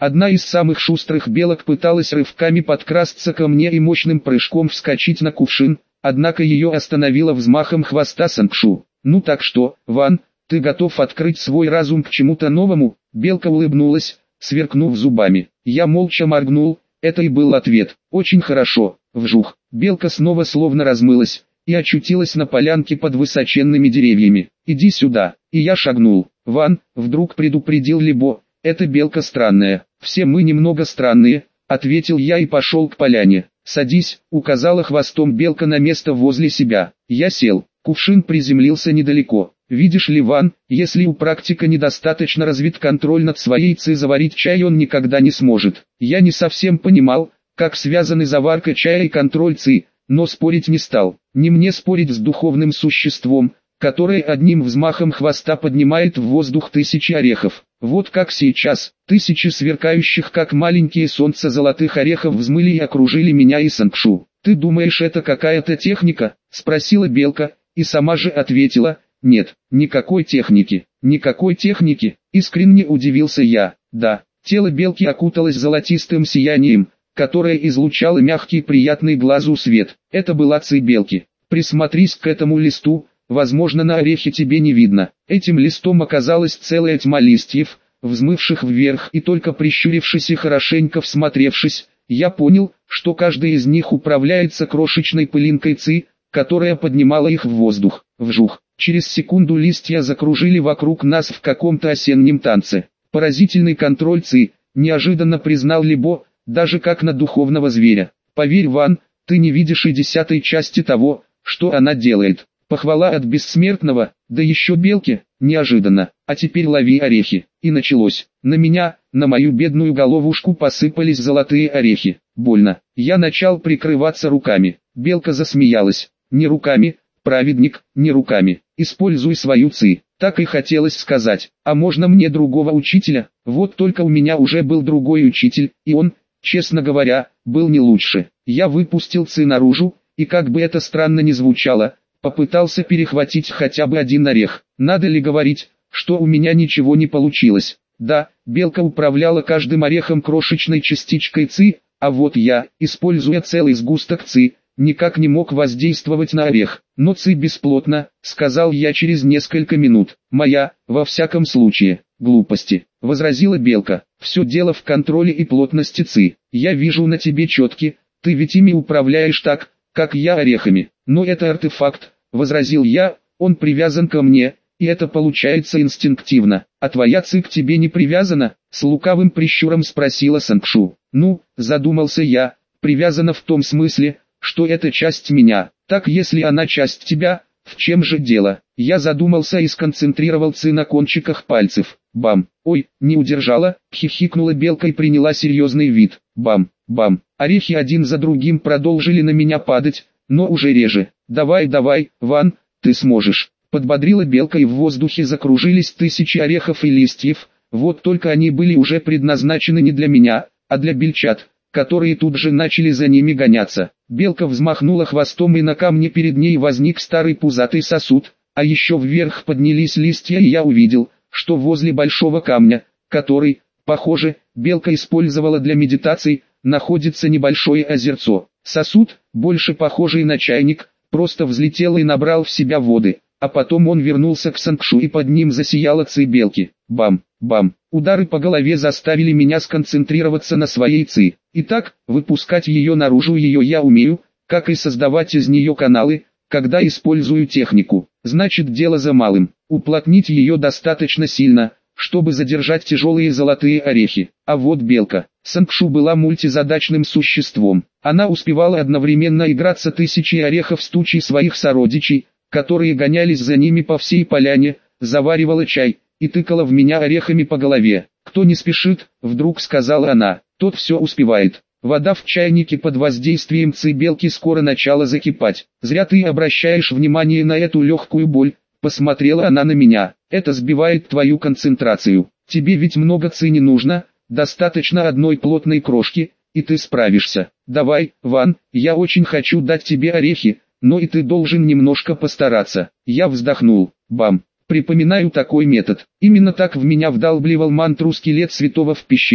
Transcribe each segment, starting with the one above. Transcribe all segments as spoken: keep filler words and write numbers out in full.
Одна из самых шустрых белок пыталась рывками подкрасться ко мне и мощным прыжком вскочить на кувшин, однако ее остановила взмахом хвоста Сангшу. «Ну так что, Ван, ты готов открыть свой разум к чему-то новому?» Белка улыбнулась, сверкнув зубами. Я молча моргнул, это и был ответ. «Очень хорошо». Вжух. Белка снова словно размылась и очутилась на полянке под высоченными деревьями. «Иди сюда». И я шагнул. «Ван», вдруг предупредил Либо, — «эта белка странная». «Все мы немного странные», — ответил я и пошел к поляне. «Садись», — указала хвостом белка на место возле себя. Я сел. Кувшин приземлился недалеко. «Видишь ли, Ван, если у практика недостаточно развит контроль над своей ци, заварить чай он никогда не сможет». Я не совсем понимал, как связаны заварка чая и контроль ци, но спорить не стал. Не мне спорить с духовным существом, которое одним взмахом хвоста поднимает в воздух тысячи орехов. Вот как сейчас, тысячи сверкающих как маленькие солнца золотых орехов взмыли и окружили меня и Сангшу. «Ты думаешь, это какая-то техника?» — спросила белка, и сама же ответила: «Нет, никакой техники». «Никакой техники?» — искренне удивился я. «Да». Тело белки окуталось золотистым сиянием, которое излучало мягкий приятный глазу свет. Это была ци белки. «Присмотрись к этому листу, возможно, на орехе тебе не видно». Этим листом оказалась целая тьма листьев, взмывших вверх, и только прищурившись и хорошенько всмотревшись, я понял, что каждый из них управляется крошечной пылинкой ци, которая поднимала их в воздух. Вжух. Через секунду листья закружили вокруг нас в каком-то осеннем танце. «Поразительный контроль ци», неожиданно признал Либо, даже как на духовного зверя. «Поверь, Ван, ты не видишь и десятой части того, что она делает». Похвала от бессмертного, да еще белки, неожиданно. «А теперь лови орехи». И началось. На меня, на мою бедную головушку посыпались золотые орехи. Больно. Я начал прикрываться руками. Белка засмеялась. «Не руками, праведник, не руками. Используй свою ци». Так и хотелось сказать: «А можно мне другого учителя?» Вот только у меня уже был другой учитель, и он, честно говоря, был не лучше. Я выпустил ци наружу, и как бы это странно ни звучало, попытался перехватить хотя бы один орех. Надо ли говорить, что у меня ничего не получилось? Да, белка управляла каждым орехом крошечной частичкой ци, а вот я, используя целый сгусток ци, никак не мог воздействовать на орех. «Но ци бесплотна», — сказал я через несколько минут. «Моя, во всяком случае». «Глупости», — возразила белка. «Все дело в контроле и плотности ци. Я вижу на тебе четки, ты ведь ими управляешь так, как я орехами». «Но это артефакт», — возразил я, — «он привязан ко мне, и это получается инстинктивно». «А твоя ци к тебе не привязана?» — с лукавым прищуром спросила Сангшу. «Ну», — задумался я, — «привязана в том смысле, что это часть меня. Так если она часть тебя, в чем же дело?» Я задумался и сконцентрировал ци на кончиках пальцев. Бам! «Ой, не удержала», — хихикнула белка и приняла серьезный вид. Бам! Бам! Орехи один за другим продолжили на меня падать, но уже реже. «Давай, давай, Ван, ты сможешь», — подбодрила белка, и в воздухе закружились тысячи орехов и листьев. Вот только они были уже предназначены не для меня, а для бельчат, которые тут же начали за ними гоняться. Белка взмахнула хвостом, и на камне перед ней возник старый пузатый сосуд, а еще вверх поднялись листья, и я увидел, что возле большого камня, который, похоже, белка использовала для медитаций, находится небольшое озерцо. Сосуд, больше похожий на чайник, просто взлетел и набрал в себя воды, а потом он вернулся к Сангшу, и под ним засияла ци белки. Бам! Бам! Удары по голове заставили меня сконцентрироваться на своей ци. Итак, выпускать ее наружу ее я умею, как и создавать из нее каналы, когда использую технику. Значит, дело за малым. Уплотнить ее достаточно сильно, чтобы задержать тяжелые золотые орехи. А вот белка. Сангшу была мультизадачным существом. Она успевала одновременно играться тысячи орехов с тучей своих сородичей, которые гонялись за ними по всей поляне, заваривала чай и тыкала в меня орехами по голове. «Кто не спешит», — вдруг сказала она, — «тот все успевает». Вода в чайнике под воздействием ци белки скоро начала закипать. «Зря ты обращаешь внимание на эту легкую боль», — посмотрела она на меня. «Это сбивает твою концентрацию. Тебе ведь много ци не нужно, достаточно одной плотной крошки, и ты справишься. Давай, Ван, я очень хочу дать тебе орехи, но и ты должен немножко постараться». Я вздохнул. Бам! Припоминаю такой метод. Именно так в меня вдалбливал мантру скелет святого в пещере,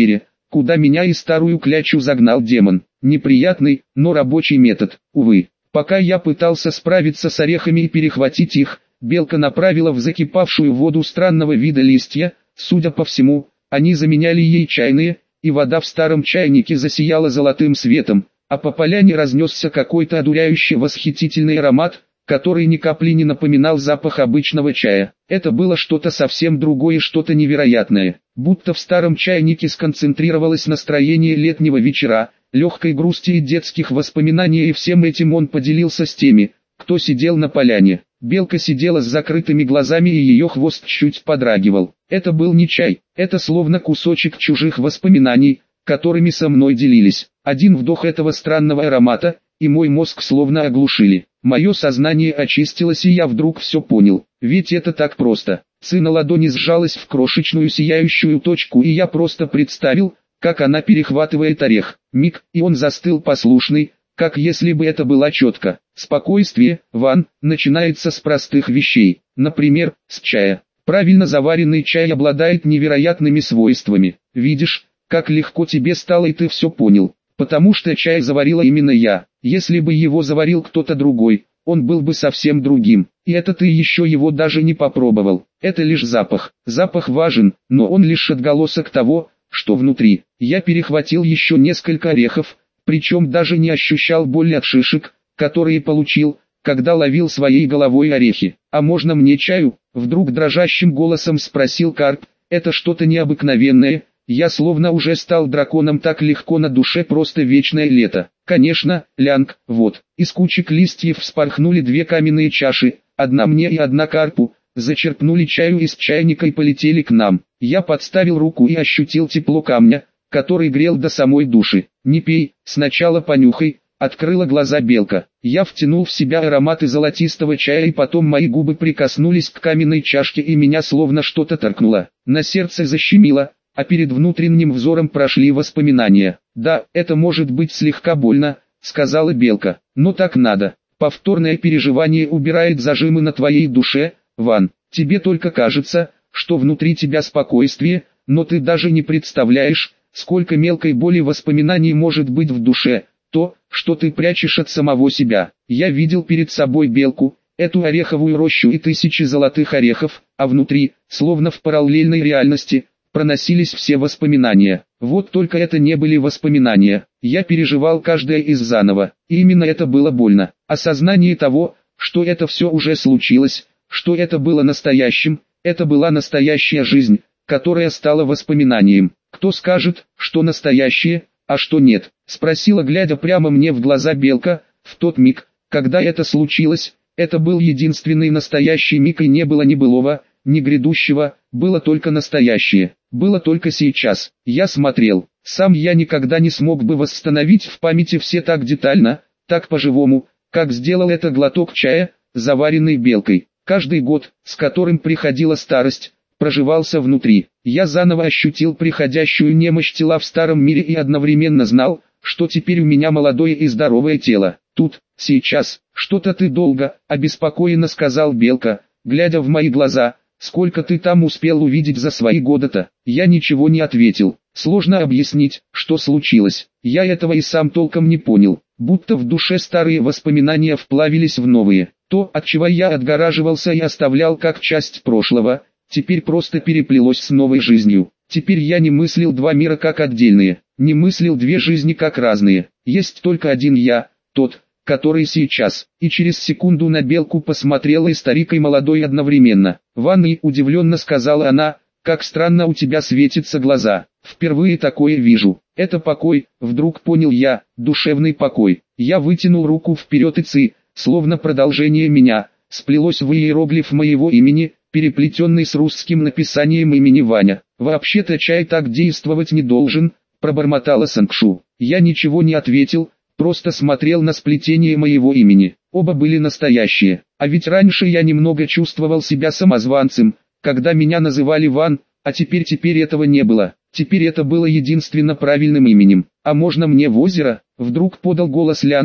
куда меня и старую клячу загнал демон. Неприятный, но рабочий метод, увы. Пока я пытался справиться с орехами и перехватить их, белка направила в закипавшую воду странного вида листья, судя по всему, они заменяли ей чайные, и вода в старом чайнике засияла золотым светом, а по поляне разнесся какой-то одуряющий восхитительный аромат, который ни капли не напоминал запах обычного чая. Это было что-то совсем другое, что-то невероятное, будто в старом чайнике сконцентрировалось настроение летнего вечера, легкой грусти и детских воспоминаний, и всем этим он поделился с теми, кто сидел на поляне. Белка сидела с закрытыми глазами, и ее хвост чуть подрагивал. Это был не чай, это словно кусочек чужих воспоминаний, которыми со мной делились. Один вдох этого странного аромата, и мой мозг словно оглушили. Мое сознание очистилось, и я вдруг все понял. Ведь это так просто. Ци на ладони сжалась в крошечную сияющую точку, и я просто представил, как она перехватывает орех. Миг, и он застыл послушный, как если бы это была четко. Спокойствие, Ван, начинается с простых вещей, например, с чая. Правильно заваренный чай обладает невероятными свойствами. Видишь, как легко тебе стало, и ты все понял. Потому что чай заварила именно я. Если бы его заварил кто-то другой, он был бы совсем другим. И это ты еще его даже не попробовал. Это лишь запах. Запах важен, но он лишь отголосок того, что внутри. Я перехватил еще несколько орехов, причем даже не ощущал боли от шишек, которые получил, когда ловил своей головой орехи. «А можно мне чаю?» — вдруг дрожащим голосом спросил карп. «Это что-то необыкновенное, я словно уже стал драконом, так легко на душе, просто вечное лето». «Конечно, Лянг, вот». Из кучек листьев вспорхнули две каменные чаши, одна мне и одна карпу, зачерпнули чаю из чайника и полетели к нам. Я подставил руку и ощутил тепло камня, который грел до самой души. «Не пей, сначала понюхай», — открыла глаза белка. Я втянул в себя ароматы золотистого чая, и потом мои губы прикоснулись к каменной чашке, и меня словно что-то торкнуло. На сердце защемило, а перед внутренним взором прошли воспоминания. «Да, это может быть слегка больно», — сказала белка, — «но так надо. Повторное переживание убирает зажимы на твоей душе, Ван. Тебе только кажется, что внутри тебя спокойствие, но ты даже не представляешь, сколько мелкой боли воспоминаний может быть в душе, то, что ты прячешь от самого себя». Я видел перед собой белку, эту ореховую рощу и тысячи золотых орехов, а внутри, словно в параллельной реальности, проносились все воспоминания. Вот только это не были воспоминания. Я переживал каждое из заново, и именно это было больно. Осознание того, что это все уже случилось, что это было настоящим, это была настоящая жизнь, которая стала воспоминанием. «Кто скажет, что настоящее, а что нет?» — спросила, глядя прямо мне в глаза белка. В тот миг, когда это случилось, это был единственный настоящий миг, и не было ни былого, ни грядущего, было только настоящее, было только сейчас. Я смотрел, сам я никогда не смог бы восстановить в памяти все так детально, так по-живому, как сделал это глоток чая, заваренный белкой. Каждый год, с которым приходила старость, проживался внутри. Я заново ощутил приходящую немощь тела в старом мире и одновременно знал, что теперь у меня молодое и здоровое тело. Тут, сейчас, что-то ты долго, обеспокоенно сказал белка, глядя в мои глаза. «Сколько ты там успел увидеть за свои годы-то?» Я ничего не ответил. Сложно объяснить, что случилось. Я этого и сам толком не понял. Будто в душе старые воспоминания вплавились в новые. То, от чего я отгораживался и оставлял как часть прошлого, теперь просто переплелось с новой жизнью. Теперь я не мыслил два мира как отдельные, не мыслил две жизни как разные. Есть только один я, тот, который сейчас. И через секунду на белку посмотрела и старик, и молодой одновременно. «Ванной», удивленно сказала она, — «как странно у тебя светятся глаза. Впервые такое вижу. Это покой», вдруг понял я, душевный покой. Я вытянул руку вперед, и ци, словно продолжение меня, сплелось в иероглиф моего имени, переплетенный с русским написанием имени Ваня. «Вообще-то чай так действовать не должен», пробормотала Сангшу. Я ничего не ответил, просто смотрел на сплетение моего имени. Оба были настоящие. А ведь раньше я немного чувствовал себя самозванцем, когда меня называли Ван, а теперь теперь этого не было. Теперь это было единственно правильным именем. «А можно мне в озеро?» — вдруг подал голос Лянг,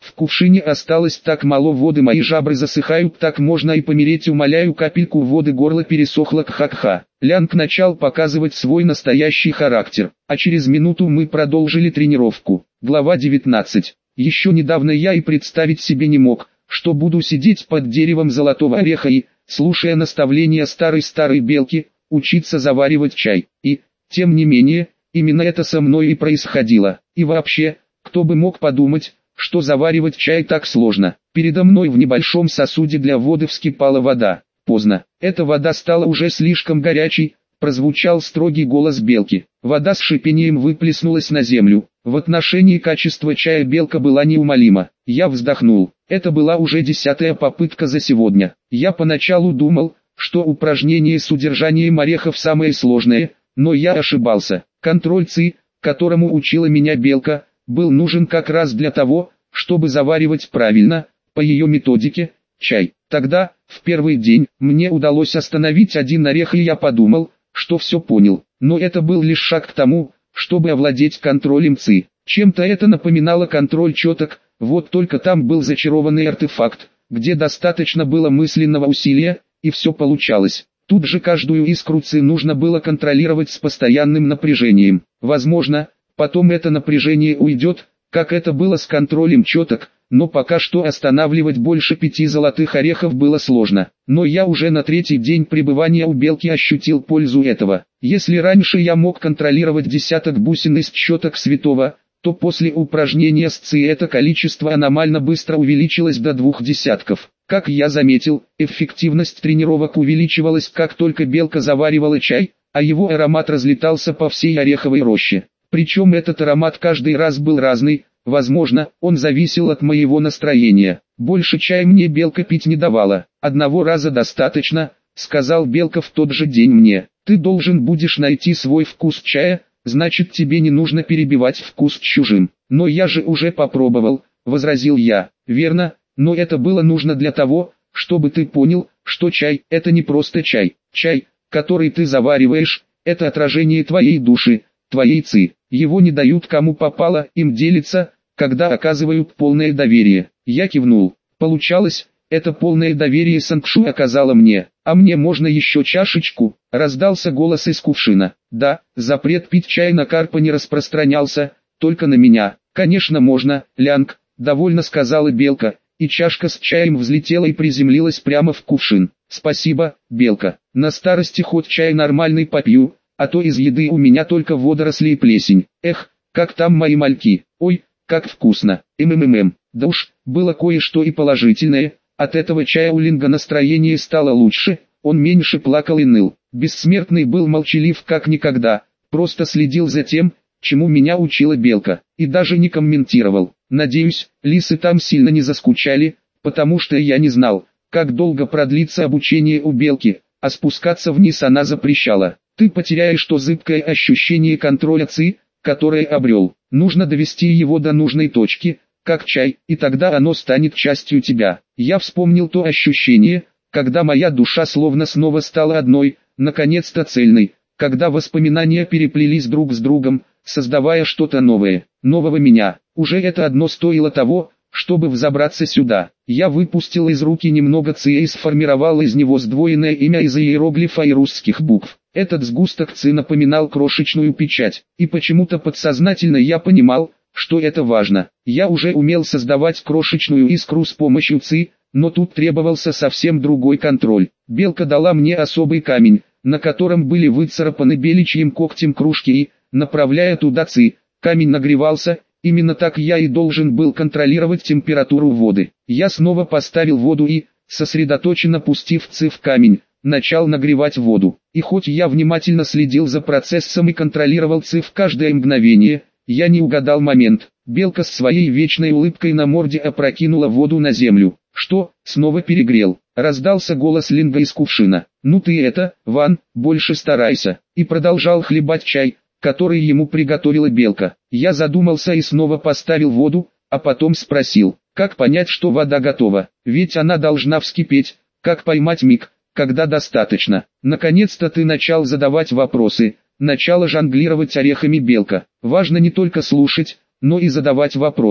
В кувшине осталось так мало воды, мои жабры засыхают, так можно и помереть, умоляю, капельку воды, горло пересохло, кха-кха. Лянг начал показывать свой настоящий характер, а через минуту мы продолжили тренировку. Глава девятнадцать. Еще недавно я и представить себе не мог, что буду сидеть под деревом золотого ореха и, слушая наставления старой-старой белки, учиться заваривать чай. И, тем не менее, именно это со мной и происходило. И вообще, кто бы мог подумать, что заваривать чай так сложно. Передо мной в небольшом сосуде для воды вскипала вода. Поздно. Эта вода стала уже слишком горячей, прозвучал строгий голос белки. Вода с шипением выплеснулась на землю. В отношении качества чая белка была неумолима. Я вздохнул. Это была уже десятая попытка за сегодня. Я поначалу думал, что упражнение с удержанием орехов самое сложное, но я ошибался. Контроль ци, которому учила меня белка, был нужен как раз для того, чтобы заваривать правильно, по ее методике, чай. Тогда, в первый день, мне удалось остановить один орех, и я подумал, что все понял. Но это был лишь шаг к тому, чтобы овладеть контролем ци. Чем-то это напоминало контроль четок, вот только там был зачарованный артефакт, где достаточно было мысленного усилия, и все получалось. Тут же каждую искру ци нужно было контролировать с постоянным напряжением. Возможно, потом это напряжение уйдет, как это было с контролем четок, но пока что останавливать больше пяти золотых орехов было сложно. Но я уже на третий день пребывания у белки ощутил пользу этого. Если раньше я мог контролировать десяток бусин из четок святого, то после упражнения с ци это количество аномально быстро увеличилось до двух десятков. Как я заметил, эффективность тренировок увеличивалась, как только белка заваривала чай, а его аромат разлетался по всей ореховой роще. Причем этот аромат каждый раз был разный, возможно, он зависел от моего настроения. Больше чая мне белка пить не давала. Одного раза достаточно, сказал белка в тот же день мне. Ты должен будешь найти свой вкус чая, значит тебе не нужно перебивать вкус чужим. Но я же уже попробовал, возразил я. Верно, но это было нужно для того, чтобы ты понял, что чай – это не просто чай. Чай, который ты завариваешь, это отражение твоей души, твоей ци. Его не дают кому попало, им делятся, когда оказывают полное доверие. Я кивнул. Получалось, это полное доверие Сангшу оказало мне. А мне можно еще чашечку? Раздался голос из кувшина. Да, запрет пить чай на Карпа не распространялся, только на меня. Конечно можно, Лянг, довольно сказала белка, и чашка с чаем взлетела и приземлилась прямо в кувшин. Спасибо, белка. На старости хоть чай нормальный попью, а то из еды у меня только водоросли и плесень. Эх, как там мои мальки? Ой, как вкусно. Ммм. Да уж, было кое-что и положительное. От этого чая у Линга настроение стало лучше, он меньше плакал и ныл. Бессмертный был молчалив как никогда, просто следил за тем, чему меня учила белка, и даже не комментировал. Надеюсь, лисы там сильно не заскучали, потому что я не знал, как долго продлится обучение у белки, а спускаться вниз она запрещала. Ты потеряешь то зыбкое ощущение контроля ци, которое обрел. Нужно довести его до нужной точки, как чай, и тогда оно станет частью тебя. Я вспомнил то ощущение, когда моя душа словно снова стала одной, наконец-то цельной, когда воспоминания переплелись друг с другом, создавая что-то новое, нового меня. Уже это одно стоило того, чтобы взобраться сюда. Я выпустил из руки немного ци и сформировал из него сдвоенное имя из иероглифа и русских букв. Этот сгусток ци напоминал крошечную печать, и почему-то подсознательно я понимал, что это важно. Я уже умел создавать крошечную искру с помощью ци, но тут требовался совсем другой контроль. Белка дала мне особый камень, на котором были выцарапаны беличьим когтем кружки и, направляя туда ци, камень нагревался. Именно так я и должен был контролировать температуру воды. Я снова поставил воду и, сосредоточенно пустив ци в камень, начал нагревать воду. И хоть я внимательно следил за процессом и контролировал ци в каждое мгновение, я не угадал момент. Белка с своей вечной улыбкой на морде опрокинула воду на землю. Что, снова перегрел? Раздался голос Линга из кувшина. Ну ты это, Ван, больше старайся. И продолжал хлебать чай, который ему приготовила белка. Я задумался и снова поставил воду, а потом спросил, как понять, что вода готова, ведь она должна вскипеть, как поймать миг, когда достаточно. Наконец-то ты начал задавать вопросы, начала жонглировать орехами белка. Важно не только слушать, но и задавать вопросы.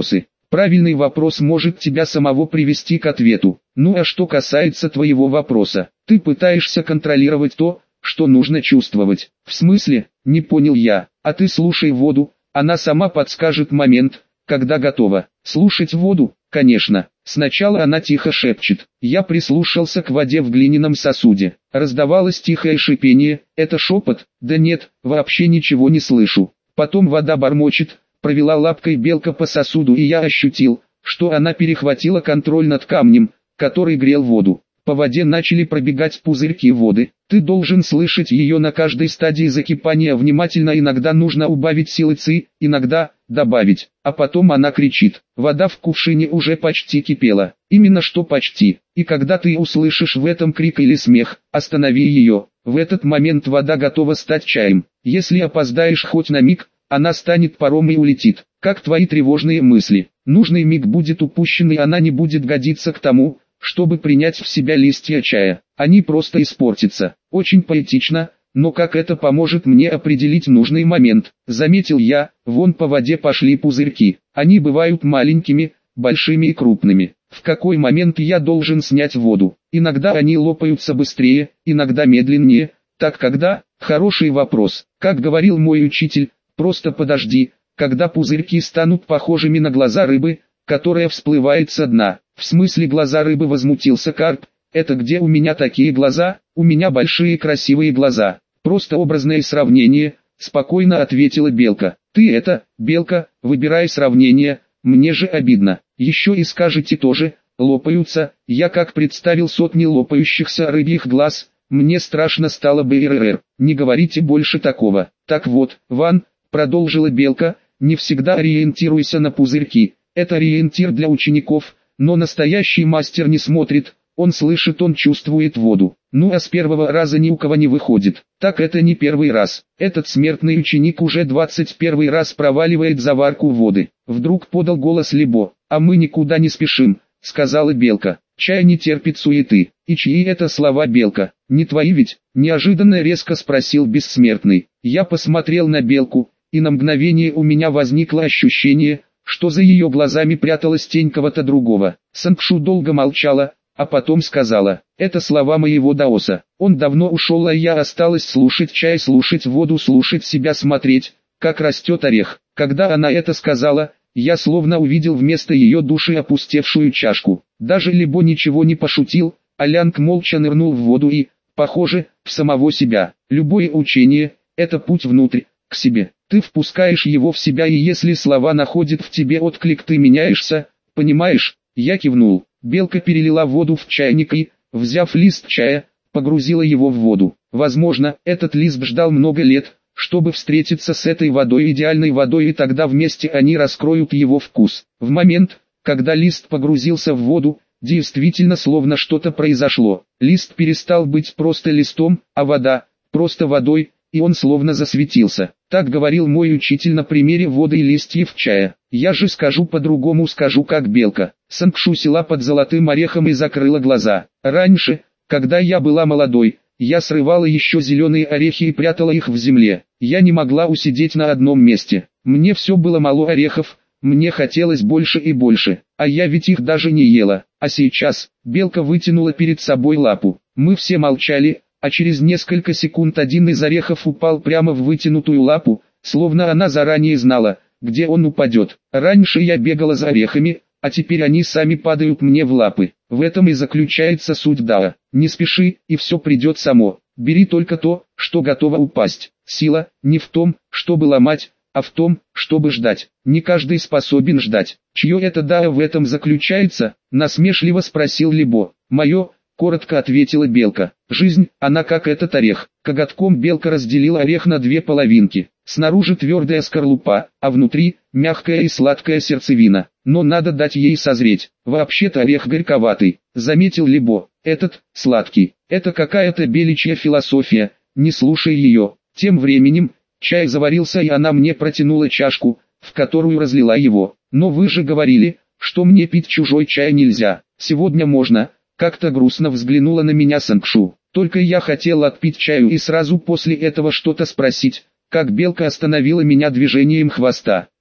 Правильный вопрос может тебя самого привести к ответу. Ну а что касается твоего вопроса, ты пытаешься контролировать то, что нужно чувствовать. В смысле, не понял я, а ты слушай воду, она сама подскажет момент, когда готова. Слушать воду, конечно. Сначала она тихо шепчет. Я прислушался к воде в глиняном сосуде. Раздавалось тихое шипение. Это шепот? Да нет, вообще ничего не слышу. Потом вода бормочет. Провела лапкой белка по сосуду, и я ощутил, что она перехватила контроль над камнем, который грел воду. По воде начали пробегать пузырьки воды. Ты должен слышать ее на каждой стадии закипания внимательно. Иногда нужно убавить силы ци, иногда добавить. А потом она кричит. Вода в кувшине уже почти кипела. Именно что почти. И когда ты услышишь в этом крик или смех, останови ее. В этот момент вода готова стать чаем. Если опоздаешь хоть на миг, она станет паром и улетит. Как твои тревожные мысли. Нужный миг будет упущен, и она не будет годиться к тому, чтобы принять в себя листья чая. Они просто испортятся. Очень поэтично, но как это поможет мне определить нужный момент? Заметил я, вон по воде пошли пузырьки. Они бывают маленькими, большими и крупными. В какой момент я должен снять воду? Иногда они лопаются быстрее, иногда медленнее. Так когда? Хороший вопрос. Как говорил мой учитель, просто подожди, когда пузырьки станут похожими на глаза рыбы, которая всплывает со дна. В смысле глаза рыбы, возмутился карп? Это где у меня такие глаза? У меня большие красивые глаза. Просто образное сравнение, спокойно ответила белка. Ты это, белка, выбирай сравнение, мне же обидно. Еще и скажете тоже, лопаются. Я как представил сотни лопающихся рыбьих глаз, мне страшно стало бы. РРР. Не говорите больше такого. Так вот, Ван, продолжила белка, не всегда ориентируйся на пузырьки. Это ориентир для учеников, но настоящий мастер не смотрит, он слышит, он чувствует воду. Ну а с первого раза ни у кого не выходит. Так это не первый раз. Этот смертный ученик уже двадцать первый раз проваливает заварку воды. Вдруг подал голос Либо. А мы никуда не спешим, сказала белка. Чай не терпит суеты. И чьи это слова, белка? Не твои ведь? Неожиданно резко спросил бессмертный. Я посмотрел на белку, и на мгновение у меня возникло ощущение, что за ее глазами пряталась тень кого-то другого. Сангшу долго молчала, а потом сказала, это слова моего даоса. Он давно ушел, а я осталась слушать чай, слушать воду, слушать себя, смотреть, как растет орех. Когда она это сказала, я словно увидел вместо ее души опустевшую чашку. Даже Либо ничего не пошутил, а Лянг молча нырнул в воду и, похоже, в самого себя. Любое учение – это путь внутрь, к себе. Ты впускаешь его в себя, и если слова находят в тебе отклик, ты меняешься, понимаешь? Я кивнул. Белка перелила воду в чайник и, взяв лист чая, погрузила его в воду. Возможно, этот лист ждал много лет, чтобы встретиться с этой водой, идеальной водой, и тогда вместе они раскроют его вкус. В момент, когда лист погрузился в воду, действительно словно что-то произошло. Лист перестал быть просто листом, а вода – просто водой, и он словно засветился. Так говорил мой учитель на примере воды и листьев чая. Я же скажу по-другому, скажу как белка. Сангшу села под золотым орехом и закрыла глаза. Раньше, когда я была молодой, я срывала еще зеленые орехи и прятала их в земле. Я не могла усидеть на одном месте. Мне все было мало орехов, мне хотелось больше и больше, а я ведь их даже не ела. А сейчас, белка вытянула перед собой лапу. Мы все молчали, а через несколько секунд один из орехов упал прямо в вытянутую лапу, словно она заранее знала, где он упадет. Раньше я бегала за орехами, а теперь они сами падают мне в лапы. В этом и заключается суть дао. Не спеши, и все придет само. Бери только то, что готово упасть. Сила не в том, чтобы ломать, а в том, чтобы ждать. Не каждый способен ждать. Чье это дао в этом заключается? Насмешливо спросил Либо. Мое, коротко ответила белка. Жизнь, она как этот орех. Коготком белка разделила орех на две половинки. Снаружи твердая скорлупа, а внутри мягкая и сладкая сердцевина. Но надо дать ей созреть. Вообще-то орех горьковатый, заметил Либо. Этот, сладкий. Это какая-то беличья философия, не слушай ее. Тем временем, чай заварился, и она мне протянула чашку, в которую разлила его. Но вы же говорили, что мне пить чужой чай нельзя. Сегодня можно. Как-то грустно взглянула на меня Сангшу. Только я хотел отпить чаю и сразу после этого что-то спросить, как белка остановила меня движением хвоста.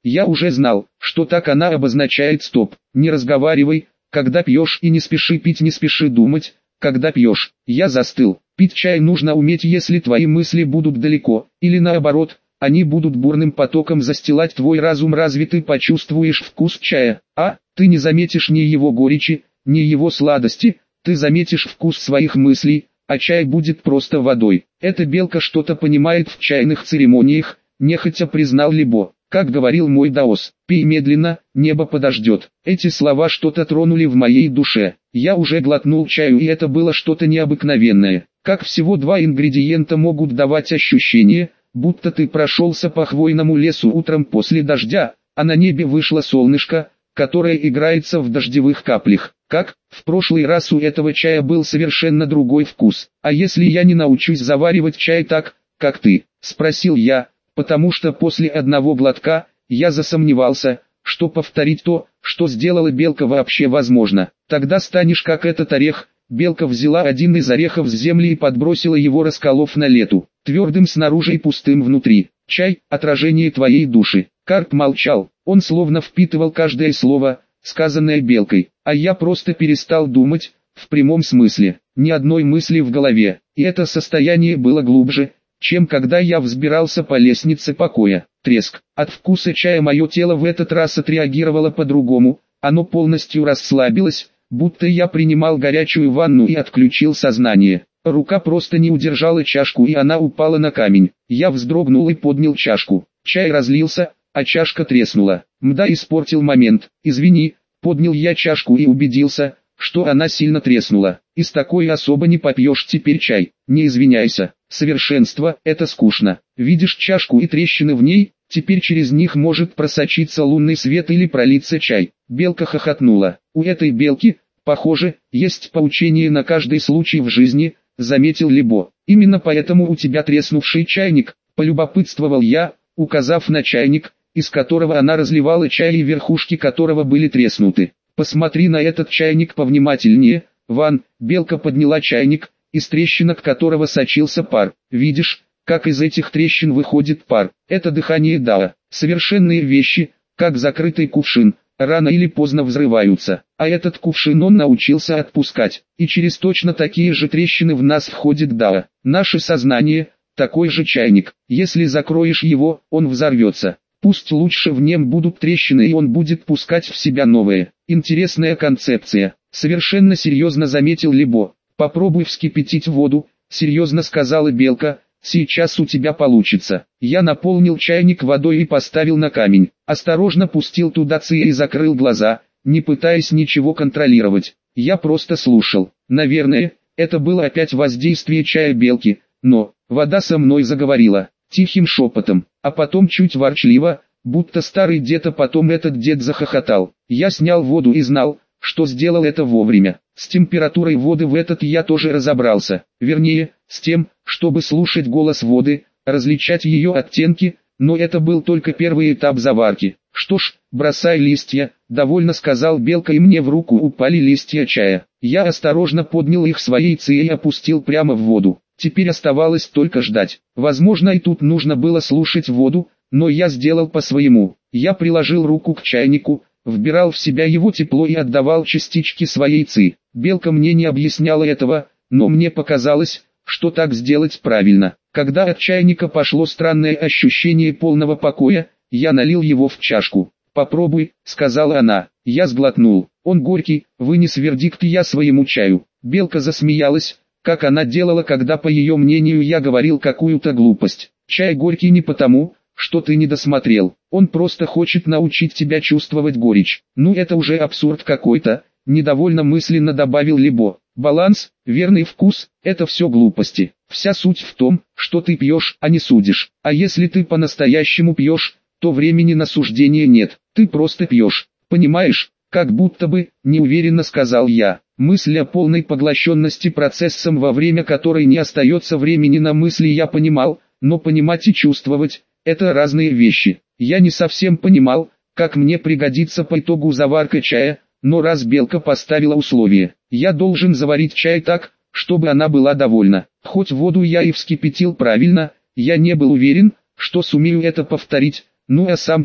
Я уже знал, что так она обозначает стоп. Не разговаривай, когда пьешь, и не спеши пить, не спеши думать, когда пьешь. Я застыл. Пить чай нужно уметь, если твои мысли будут далеко, или наоборот, они будут бурным потоком застилать твой разум. Разве ты почувствуешь вкус чая, а? Ты не заметишь ни его горечи, ни его сладости, ты заметишь вкус своих мыслей, а чай будет просто водой. Эта белка что-то понимает в чайных церемониях, нехотя признал Либо. Как говорил мой даос, пей медленно, небо подождет. Эти слова что-то тронули в моей душе. Я уже глотнул чаю, и это было что-то необыкновенное. Как всего два ингредиента могут давать ощущение, будто ты прошелся по хвойному лесу утром после дождя, а на небе вышло солнышко, которое играется в дождевых каплях. Как, в прошлый раз у этого чая был совершенно другой вкус. А если я не научусь заваривать чай так, как ты? Спросил я, потому что после одного глотка, я засомневался, что повторить то, что сделала белка, вообще возможно. Тогда станешь как этот орех. Белка взяла один из орехов с земли и подбросила его, расколов на лету, твердым снаружи и пустым внутри. Чай – отражение твоей души. Карп молчал, он словно впитывал каждое слово, сказанное белкой, а я просто перестал думать, в прямом смысле, ни одной мысли в голове, и это состояние было глубже, чем когда я взбирался по лестнице покоя. Треск. От вкуса чая мое тело в этот раз отреагировало по-другому, оно полностью расслабилось, будто я принимал горячую ванну и отключил сознание. Рука просто не удержала чашку, и она упала на камень. Я вздрогнул и поднял чашку. Чай разлился, а чашка треснула. Мда, испортил момент. Извини, поднял я чашку и убедился, что она сильно треснула. Из такой особо не попьешь теперь чай. Не извиняйся. Совершенство – это скучно. Видишь чашку и трещины в ней, теперь через них может просочиться лунный свет или пролиться чай. Белка хохотнула. У этой белки, похоже, есть поучение на каждый случай в жизни, заметил Либо. Именно поэтому у тебя треснувший чайник, полюбопытствовал я, указав на чайник, из которого она разливала чай и верхушки которого были треснуты. Посмотри на этот чайник повнимательнее, Ван. Белка подняла чайник, из трещинок которого сочился пар. Видишь, как из этих трещин выходит пар? Это дыхание Дао. Совершенные вещи, как закрытый кувшин, рано или поздно взрываются. А этот кувшин он научился отпускать. И через точно такие же трещины в нас входит Дао. Наше сознание – такой же чайник. Если закроешь его, он взорвется. Пусть лучше в нем будут трещины, и он будет пускать в себя новое. Интересная концепция. Совершенно серьезно заметил Либо. Попробуй вскипятить воду, серьезно сказала белка. Сейчас у тебя получится. Я наполнил чайник водой и поставил на камень. Осторожно пустил туда ци и закрыл глаза, не пытаясь ничего контролировать. Я просто слушал. Наверное, это было опять воздействие чая белки, но вода со мной заговорила, тихим шепотом, а потом чуть ворчливо, будто старый дед, а потом этот дед захохотал. Я снял воду и знал, что сделал это вовремя. С температурой воды в этот я тоже разобрался, вернее, с тем, чтобы слушать голос воды, различать ее оттенки, но это был только первый этап заварки. Что ж, бросай листья, довольно сказал белка, и мне в руку упали листья чая. Я осторожно поднял их своей ци и опустил прямо в воду. Теперь оставалось только ждать. Возможно, и тут нужно было слушать воду, но я сделал по-своему. Я приложил руку к чайнику, вбирал в себя его тепло и отдавал частички своей ци. Белка мне не объясняла этого, но мне показалось, что так сделать правильно. Когда от чайника пошло странное ощущение полного покоя, я налил его в чашку. «Попробуй», — сказала она. Я сглотнул. «Он горький», — вынес вердикт я своему чаю. Белка засмеялась, как она делала, когда, по ее мнению, я говорил какую-то глупость. «Чай горький не потому, что ты не досмотрел. Он просто хочет научить тебя чувствовать горечь». «Ну это уже абсурд какой-то», — недовольно мысленно добавил Либо. «Баланс, верный вкус — это все глупости. Вся суть в том, что ты пьешь, а не судишь. А если ты по-настоящему пьешь, то времени на суждение нет. Ты просто пьешь. Понимаешь?» «Как будто бы», — неуверенно сказал я. Мысль о полной поглощенности процессом, во время которой не остается времени на мысли, я понимал, но понимать и чувствовать — это разные вещи. Я не совсем понимал, как мне пригодится по итогу заварка чая, но раз белка поставила условие, я должен заварить чай так, чтобы она была довольна. Хоть воду я и вскипятил правильно, я не был уверен, что сумею это повторить. Ну а сам чай,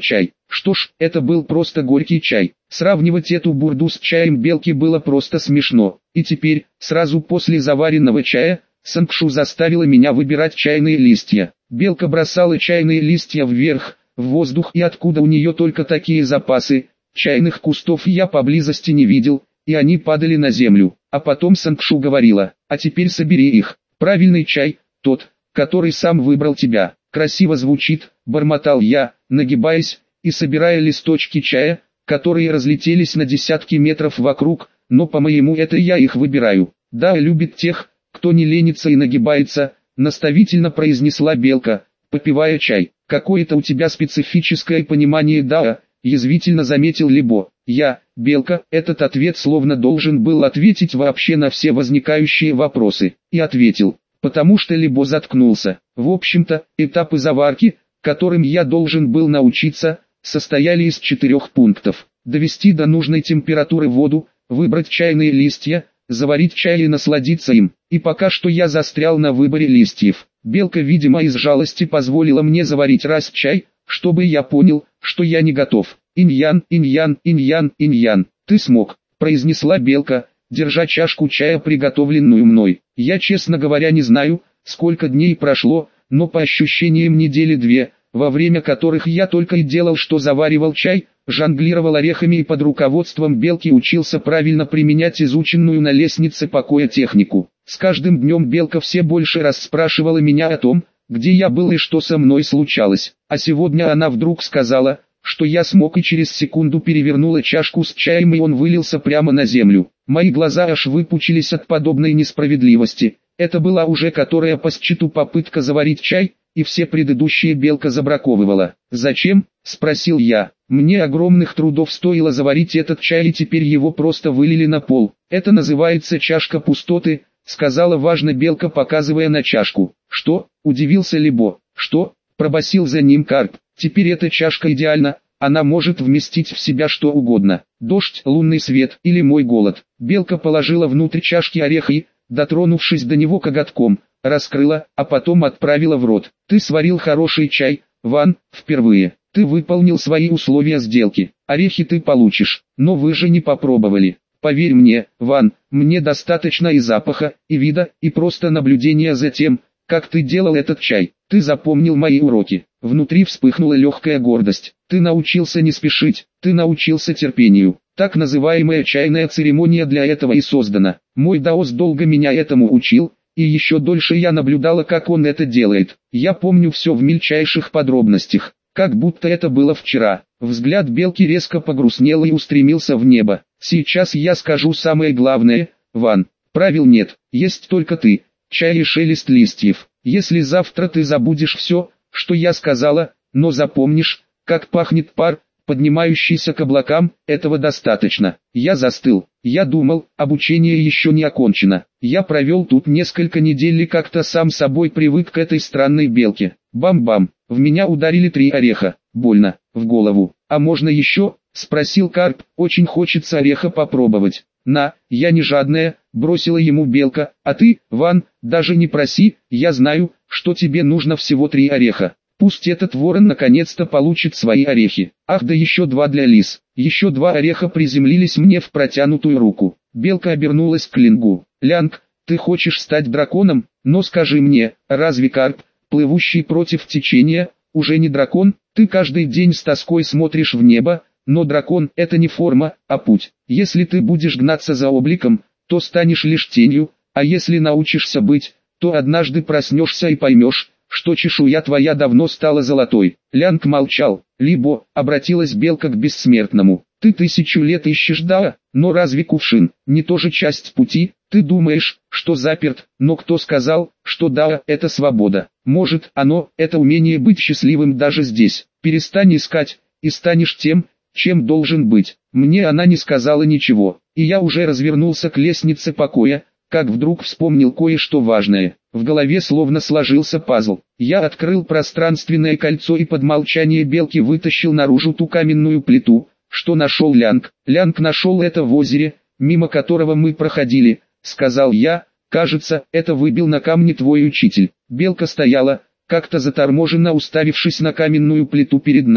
Что ж, это был просто горький чай. Сравнивать эту бурду с чаем Белки было просто смешно. И теперь, сразу после заваренного чая, Сангшу заставила меня выбирать чайные листья. Белка бросала чайные листья вверх, в воздух, и откуда у нее только такие запасы. Чайных кустов я поблизости не видел, и они падали на землю. А потом Сангшу говорила: а теперь собери их. Правильный чай, тот, который сам выбрал тебя. Красиво звучит, бормотал я, нагибаясь и собирая листочки чая, которые разлетелись на десятки метров вокруг, но по-моему это я их выбираю. Да, любит тех, кто не ленится и нагибается, наставительно произнесла Белка, попивая чай. Какое-то у тебя специфическое понимание, да, язвительно заметил Либо. Я, Белка, этот ответ словно должен был ответить вообще на все возникающие вопросы, и ответил, потому что Либо заткнулся. В общем-то, этапы заварки, которым я должен был научиться, состояли из четырех пунктов. Довести до нужной температуры воду, выбрать чайные листья, заварить чай и насладиться им. И пока что я застрял на выборе листьев. Белка, видимо, из жалости позволила мне заварить раз чай, чтобы я понял, что я не готов. «Иньян, иньян, иньян, иньян, ты смог», — произнесла Белка, держа чашку чая, приготовленную мной. Я, честно говоря, не знаю, сколько дней прошло, но по ощущениям недели две, во время которых я только и делал, что заваривал чай, жонглировал орехами и под руководством Белки учился правильно применять изученную на лестнице покоя технику. С каждым днем Белка все больше расспрашивала меня о том, где я был и что со мной случалось. А сегодня она вдруг сказала, что я смог, и через секунду перевернула чашку с чаем, и он вылился прямо на землю. Мои глаза аж выпучились от подобной несправедливости. Это была уже которая по счету попытка заварить чай, и все предыдущие Белка забраковывала. «Зачем?» – спросил я. «Мне огромных трудов стоило заварить этот чай, и теперь его просто вылили на пол. Это называется чашка пустоты», – сказала важно Белка, показывая на чашку. «Что?» – удивился Либо. «Что?» – пробасил за ним Карп. «Теперь эта чашка идеальна, она может вместить в себя что угодно. Дождь, лунный свет или мой голод». Белка положила внутрь чашки орех и, дотронувшись до него коготком, раскрыла, а потом отправила в рот. «Ты сварил хороший чай, Ван, впервые. Ты выполнил свои условия сделки. Орехи ты получишь, но вы же не попробовали. Поверь мне, Ван, мне достаточно и запаха, и вида, и просто наблюдения за тем, как ты делал этот чай. Ты запомнил мои уроки». Внутри вспыхнула легкая гордость. «Ты научился не спешить, ты научился терпению. Так называемая чайная церемония для этого и создана. Мой даос долго меня этому учил, и еще дольше я наблюдала, как он это делает. Я помню все в мельчайших подробностях, как будто это было вчера». Взгляд Белки резко погрустнел и устремился в небо. «Сейчас я скажу самое главное, Ван. Правил нет, есть только ты, чай и шелест листьев. Если завтра ты забудешь все, что я сказала, но запомнишь, как пахнет пар, поднимающийся к облакам, этого достаточно». Я застыл. Я думал, обучение еще не окончено. Я провел тут несколько недель и как-то сам собой привык к этой странной Белке. Бам-бам, в меня ударили три ореха. Больно, в голову. «А можно еще?» – спросил Карп. «Очень хочется ореха попробовать». «На, я не жадная», – бросила ему Белка. «А ты, Ван, даже не проси, я знаю, что тебе нужно всего три ореха. Пусть этот ворон наконец-то получит свои орехи. Ах, да еще два для лис». Еще два ореха приземлились мне в протянутую руку. Белка обернулась к Лингу. «Лянг, ты хочешь стать драконом? Но скажи мне, разве Карп, плывущий против течения, уже не дракон? Ты каждый день с тоской смотришь в небо, но дракон – это не форма, а путь. Если ты будешь гнаться за обликом, то станешь лишь тенью, а если научишься быть, то однажды проснешься и поймешь, что чешуя твоя давно стала золотой». Лянг молчал. «Либо», — обратилась Белка к бессмертному, — «ты тысячу лет ищешь Дао, но разве кувшин не тоже часть пути? Ты думаешь, что заперт, но кто сказал, что Дао — это свобода? Может, оно — это умение быть счастливым даже здесь. Перестань искать, и станешь тем, чем должен быть». Мне она не сказала ничего, и я уже развернулся к лестнице покоя, как вдруг вспомнил кое-что важное. В голове словно сложился пазл. Я открыл пространственное кольцо и под молчание Белки вытащил наружу ту каменную плиту, что нашел Лянг. «Лянг нашел это в озере, мимо которого мы проходили», — сказал я. «Кажется, это выбил на камне твой учитель». Белка стояла, как-то заторможенно уставившись на каменную плиту перед нами.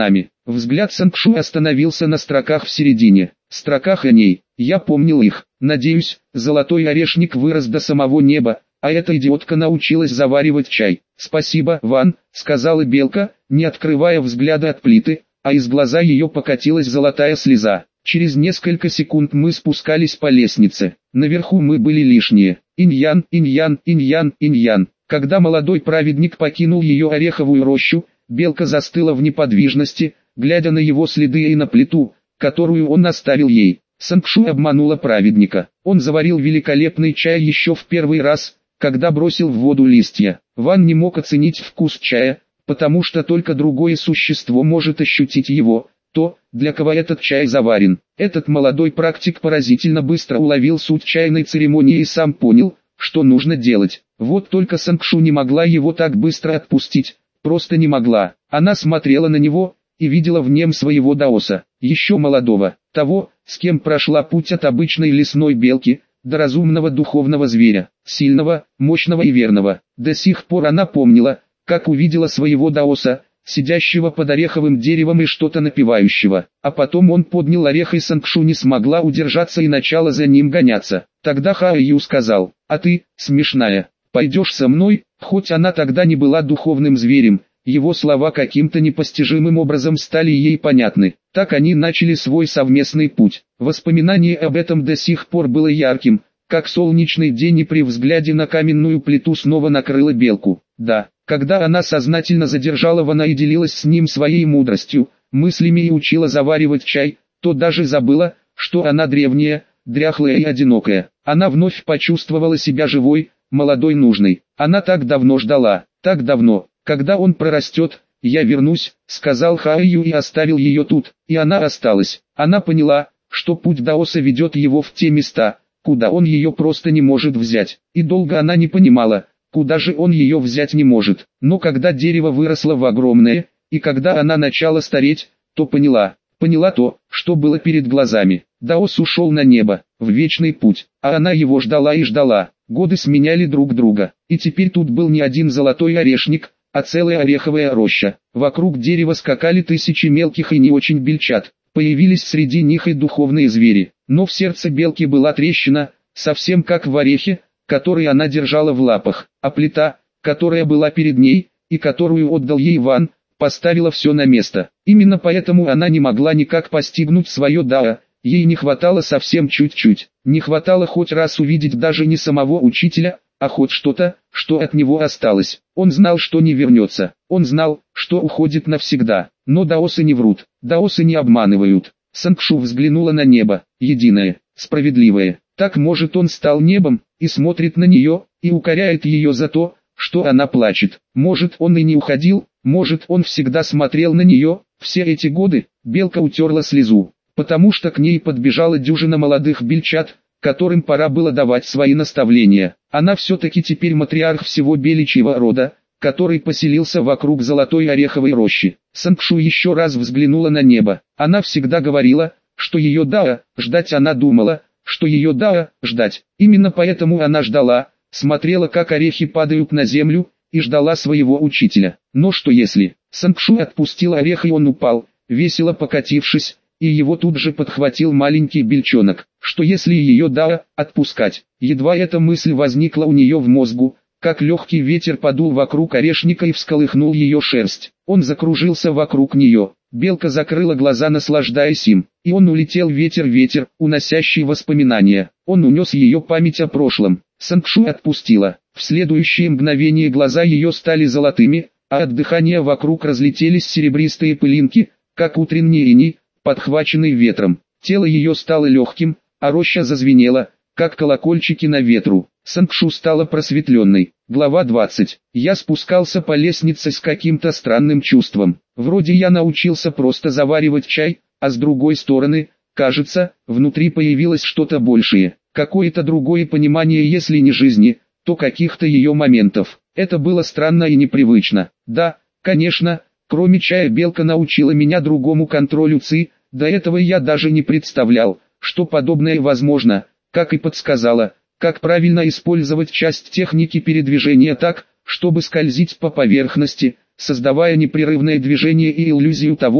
Взгляд Сангшу остановился на строках в середине. Строках о ней. Я помнил их. Надеюсь, золотой орешник вырос до самого неба, а эта идиотка научилась заваривать чай. «Спасибо, Ван», — сказала Белка, не открывая взгляда от плиты, а из глаза ее покатилась золотая слеза. Через несколько секунд мы спускались по лестнице. Наверху мы были лишние. Иньян, иньян, иньян, иньян. Когда молодой праведник покинул ее ореховую рощу, Белка застыла в неподвижности, глядя на его следы и на плиту, которую он оставил ей. Сангшу обманула праведника. Он заварил великолепный чай еще в первый раз, когда бросил в воду листья. Ван не мог оценить вкус чая, потому что только другое существо может ощутить его, то, для кого этот чай заварен. Этот молодой практик поразительно быстро уловил суть чайной церемонии и сам понял, что нужно делать. Вот только Сангшу не могла его так быстро отпустить, просто не могла. Она смотрела на него и видела в нем своего даоса, еще молодого, того, с кем прошла путь от обычной лесной белки до разумного духовного зверя, сильного, мощного и верного. До сих пор она помнила, как увидела своего даоса, сидящего под ореховым деревом и что-то напевающего. А потом он поднял орех, и Сангшу не смогла удержаться и начала за ним гоняться. Тогда Хаою сказал: «А ты, смешная, пойдешь со мной?» Хоть она тогда не была духовным зверем, его слова каким-то непостижимым образом стали ей понятны. Так они начали свой совместный путь. Воспоминание об этом до сих пор было ярким, как солнечный день, и при взгляде на каменную плиту снова накрыла Белку. Да, когда она сознательно задержала Вана и делилась с ним своей мудростью, мыслями и учила заваривать чай, то даже забыла, что она древняя, дряхлая и одинокая. Она вновь почувствовала себя живой, молодой, нужной. Она так давно ждала, так давно. «Когда он прорастет, я вернусь», — сказал Хаою и оставил ее тут, и она осталась. Она поняла, что путь даоса ведет его в те места, куда он ее просто не может взять. И долго она не понимала, куда же он ее взять не может. Но когда дерево выросло в огромное, и когда она начала стареть, то поняла, поняла то, что было перед глазами. Даос ушел на небо, в вечный путь, а она его ждала и ждала. Годы сменяли друг друга, и теперь тут был не один золотой орешник, а целая ореховая роща. Вокруг дерева скакали тысячи мелких и не очень бельчат. Появились среди них и духовные звери. Но в сердце белки была трещина, совсем как в орехе, который она держала в лапах. А плита, которая была перед ней, и которую отдал ей Ван, поставила все на место. Именно поэтому она не могла никак постигнуть свое дао. Ей не хватало совсем чуть-чуть. Не хватало хоть раз увидеть даже не самого учителя, а хоть что-то, что от него осталось. Он знал, что не вернется. Он знал, что уходит навсегда. Но даосы не врут, даосы не обманывают. Сангшу взглянула на небо, единое, справедливое. Так, может, он стал небом, и смотрит на нее, и укоряет ее за то, что она плачет. Может, он и не уходил, может, он всегда смотрел на нее. Все эти годы белка утерла слезу, потому что к ней подбежала дюжина молодых бельчат, которым пора было давать свои наставления. Она все-таки теперь матриарх всего беличьего рода, который поселился вокруг золотой ореховой рощи. Сангшу еще раз взглянула на небо. Она всегда говорила, что ее дао, ждать. Она думала, что ее дао, ждать. Именно поэтому она ждала, смотрела, как орехи падают на землю, и ждала своего учителя. Но что если? Сангшу отпустил орех, и он упал, весело покатившись, и его тут же подхватил маленький бельчонок. Что если ее дао отпускать? Едва эта мысль возникла у нее в мозгу, как легкий ветер подул вокруг орешника и всколыхнул ее шерсть. Он закружился вокруг нее. Белка закрыла глаза, наслаждаясь им, и он улетел. Ветер, ветер, уносящий воспоминания. Он унес ее память о прошлом. Сангшу отпустила. В следующее мгновение глаза ее стали золотыми, а от дыхания вокруг разлетелись серебристые пылинки, как утренний иней, подхваченный ветром. Тело ее стало легким, а роща зазвенела, как колокольчики на ветру. Сангшу стала просветленной. Глава двадцать. Я спускался по лестнице с каким-то странным чувством. Вроде я научился просто заваривать чай, а с другой стороны, кажется, внутри появилось что-то большее. Какое-то другое понимание, если не жизни, то каких-то ее моментов. Это было странно и непривычно. Да, конечно, кроме чая белка научила меня другому контролю ци. До этого я даже не представлял, что подобное возможно, как и подсказала, как правильно использовать часть техники передвижения так, чтобы скользить по поверхности, создавая непрерывное движение и иллюзию того,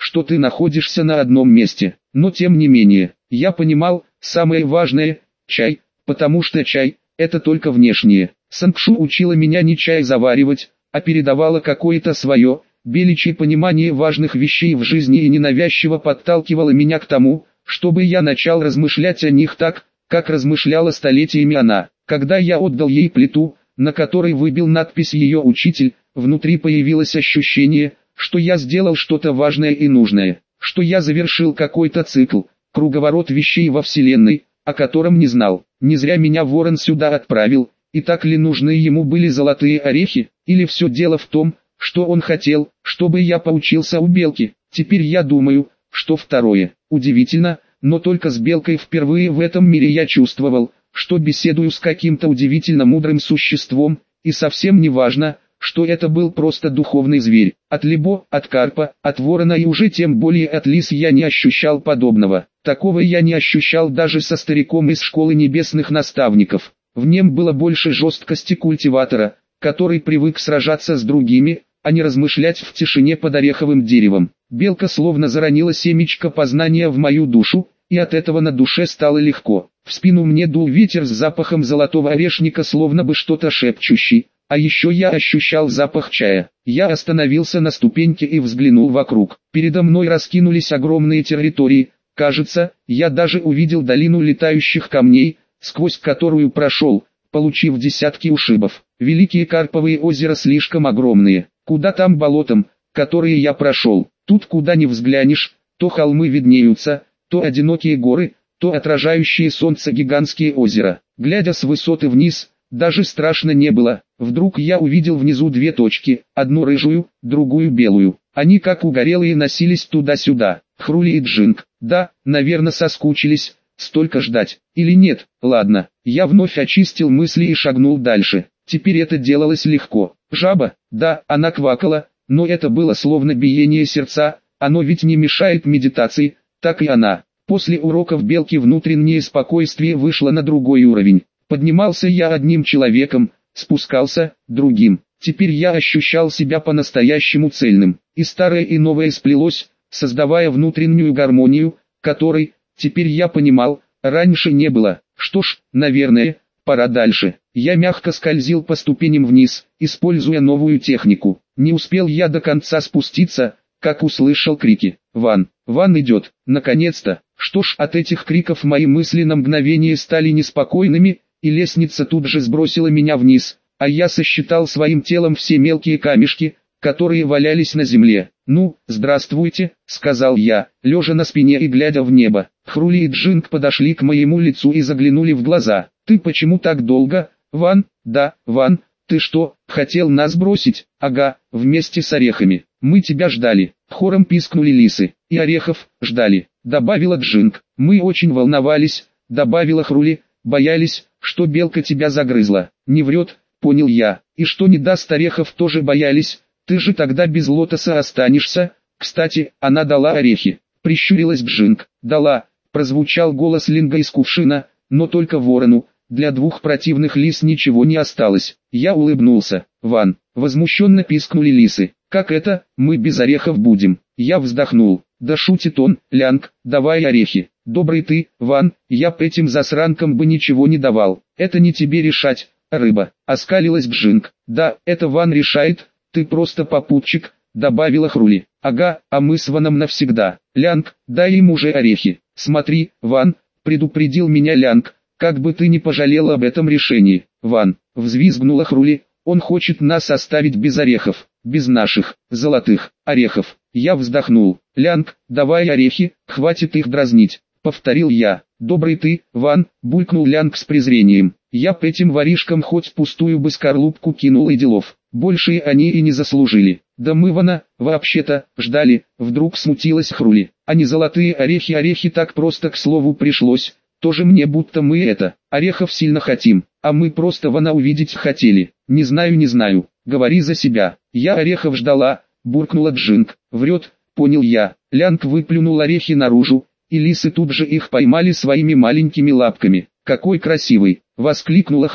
что ты находишься на одном месте. Но тем не менее, я понимал, самое важное – чай, потому что чай – это только внешнее. Сангшу учила меня не чай заваривать, а передавала какое-то свое, беличье понимание важных вещей в жизни и ненавязчиво подталкивала меня к тому, чтобы я начал размышлять о них так, как размышляла столетиями она. Когда я отдал ей плиту, на которой выбил надпись ее учитель, внутри появилось ощущение, что я сделал что-то важное и нужное, что я завершил какой-то цикл, круговорот вещей во Вселенной, о котором не знал. Не зря меня Ворон сюда отправил, и так ли нужны ему были золотые орехи, или все дело в том, что он хотел, чтобы я поучился у Белки. Теперь я думаю, что второе. Удивительно, но только с Белкой впервые в этом мире я чувствовал, что беседую с каким-то удивительно мудрым существом, и совсем не важно, что это был просто духовный зверь. От Либо, от Карпа, от Ворона и уже тем более от Лис я не ощущал подобного. Такого я не ощущал даже со стариком из школы небесных наставников. В нем было больше жесткости культиватора, который привык сражаться с другими, а не размышлять в тишине под ореховым деревом. Белка словно заронила семечко познания в мою душу, и от этого на душе стало легко. В спину мне дул ветер с запахом золотого орешника, словно бы что-то шепчущий, а еще я ощущал запах чая. Я остановился на ступеньке и взглянул вокруг. Передо мной раскинулись огромные территории, кажется, я даже увидел долину летающих камней, сквозь которую прошел, получив десятки ушибов. Великие карповые озера слишком огромные, куда там болотам, которые я прошел. Тут куда ни взглянешь, то холмы виднеются, то одинокие горы, то отражающие солнце гигантские озера. Глядя с высоты вниз, даже страшно не было. Вдруг я увидел внизу две точки, одну рыжую, другую белую. Они как угорелые носились туда-сюда. Хрули и Джинг, да, наверное соскучились, столько ждать. Или нет, ладно, я вновь очистил мысли и шагнул дальше. Теперь это делалось легко. Жаба, да, она квакала, но это было словно биение сердца, оно ведь не мешает медитации, так и она. После уроков Белки внутреннее спокойствие вышло на другой уровень. Поднимался я одним человеком, спускался другим. Теперь я ощущал себя по-настоящему цельным. И старое и новое сплелось, создавая внутреннюю гармонию, которой, теперь я понимал, раньше не было. Что ж, наверное, пора дальше. Я мягко скользил по ступеням вниз, используя новую технику. Не успел я до конца спуститься, как услышал крики. «Ван! Ван идет! Наконец-то!» Что ж, от этих криков мои мысли на мгновение стали неспокойными, и лестница тут же сбросила меня вниз, а я сосчитал своим телом все мелкие камешки, которые валялись на земле. «Ну, здравствуйте», — сказал я, лежа на спине и глядя в небо. Хрули и Джинг подошли к моему лицу и заглянули в глаза. «Ты почему так долго, Ван?» «Да, Ван, ты что, хотел нас бросить?» «Ага, вместе с орехами. Мы тебя ждали», — хором пискнули лисы. «И орехов ждали», — добавила Джинг. «Мы очень волновались», — добавила Хрули, — «боялись, что белка тебя загрызла». «Не врет», — понял я. «И что не даст орехов, тоже боялись. Ты же тогда без лотоса останешься». «Кстати, она дала орехи», — прищурилась Джинг. «Дала», — прозвучал голос Линга из кувшина, но только ворону. Для двух противных лис ничего не осталось. Я улыбнулся. «Ван!» — возмущенно пискнули лисы. «Как это, мы без орехов будем?» Я вздохнул. «Да шутит он, Лянг, давай орехи». «Добрый ты, Ван, я б этим засранкам бы ничего не давал». «Это не тебе решать, рыба», — оскалилась Джинг. «Да, это Ван решает, ты просто попутчик», — добавила Хрули. «Ага, а мы с Ваном навсегда. Лянг, дай им уже орехи». «Смотри, Ван», — предупредил меня Лянг, — «как бы ты не пожалел об этом решении». «Ван», — взвизгнула Хрули, — «он хочет нас оставить без орехов, без наших, золотых, орехов». Я вздохнул. «Лянг, давай орехи, хватит их дразнить», — повторил я. «Добрый ты, Ван», — булькнул Лянг с презрением. «Я б этим воришкам хоть пустую бы скорлупку кинул и делов. Больше они и не заслужили». «Да мы Вана, вообще-то, ждали», — вдруг смутилась Хрули. «А не золотые орехи, орехи так просто к слову пришлось. Тоже мне будто мы это, орехов сильно хотим, а мы просто Вана увидеть хотели». «Не знаю, не знаю, говори за себя». «Я орехов ждала», — буркнула Джинг. «Врет», — понял я. Лянг выплюнул орехи наружу, и лисы тут же их поймали своими маленькими лапками. «Какой красивый!» — воскликнула Хрули.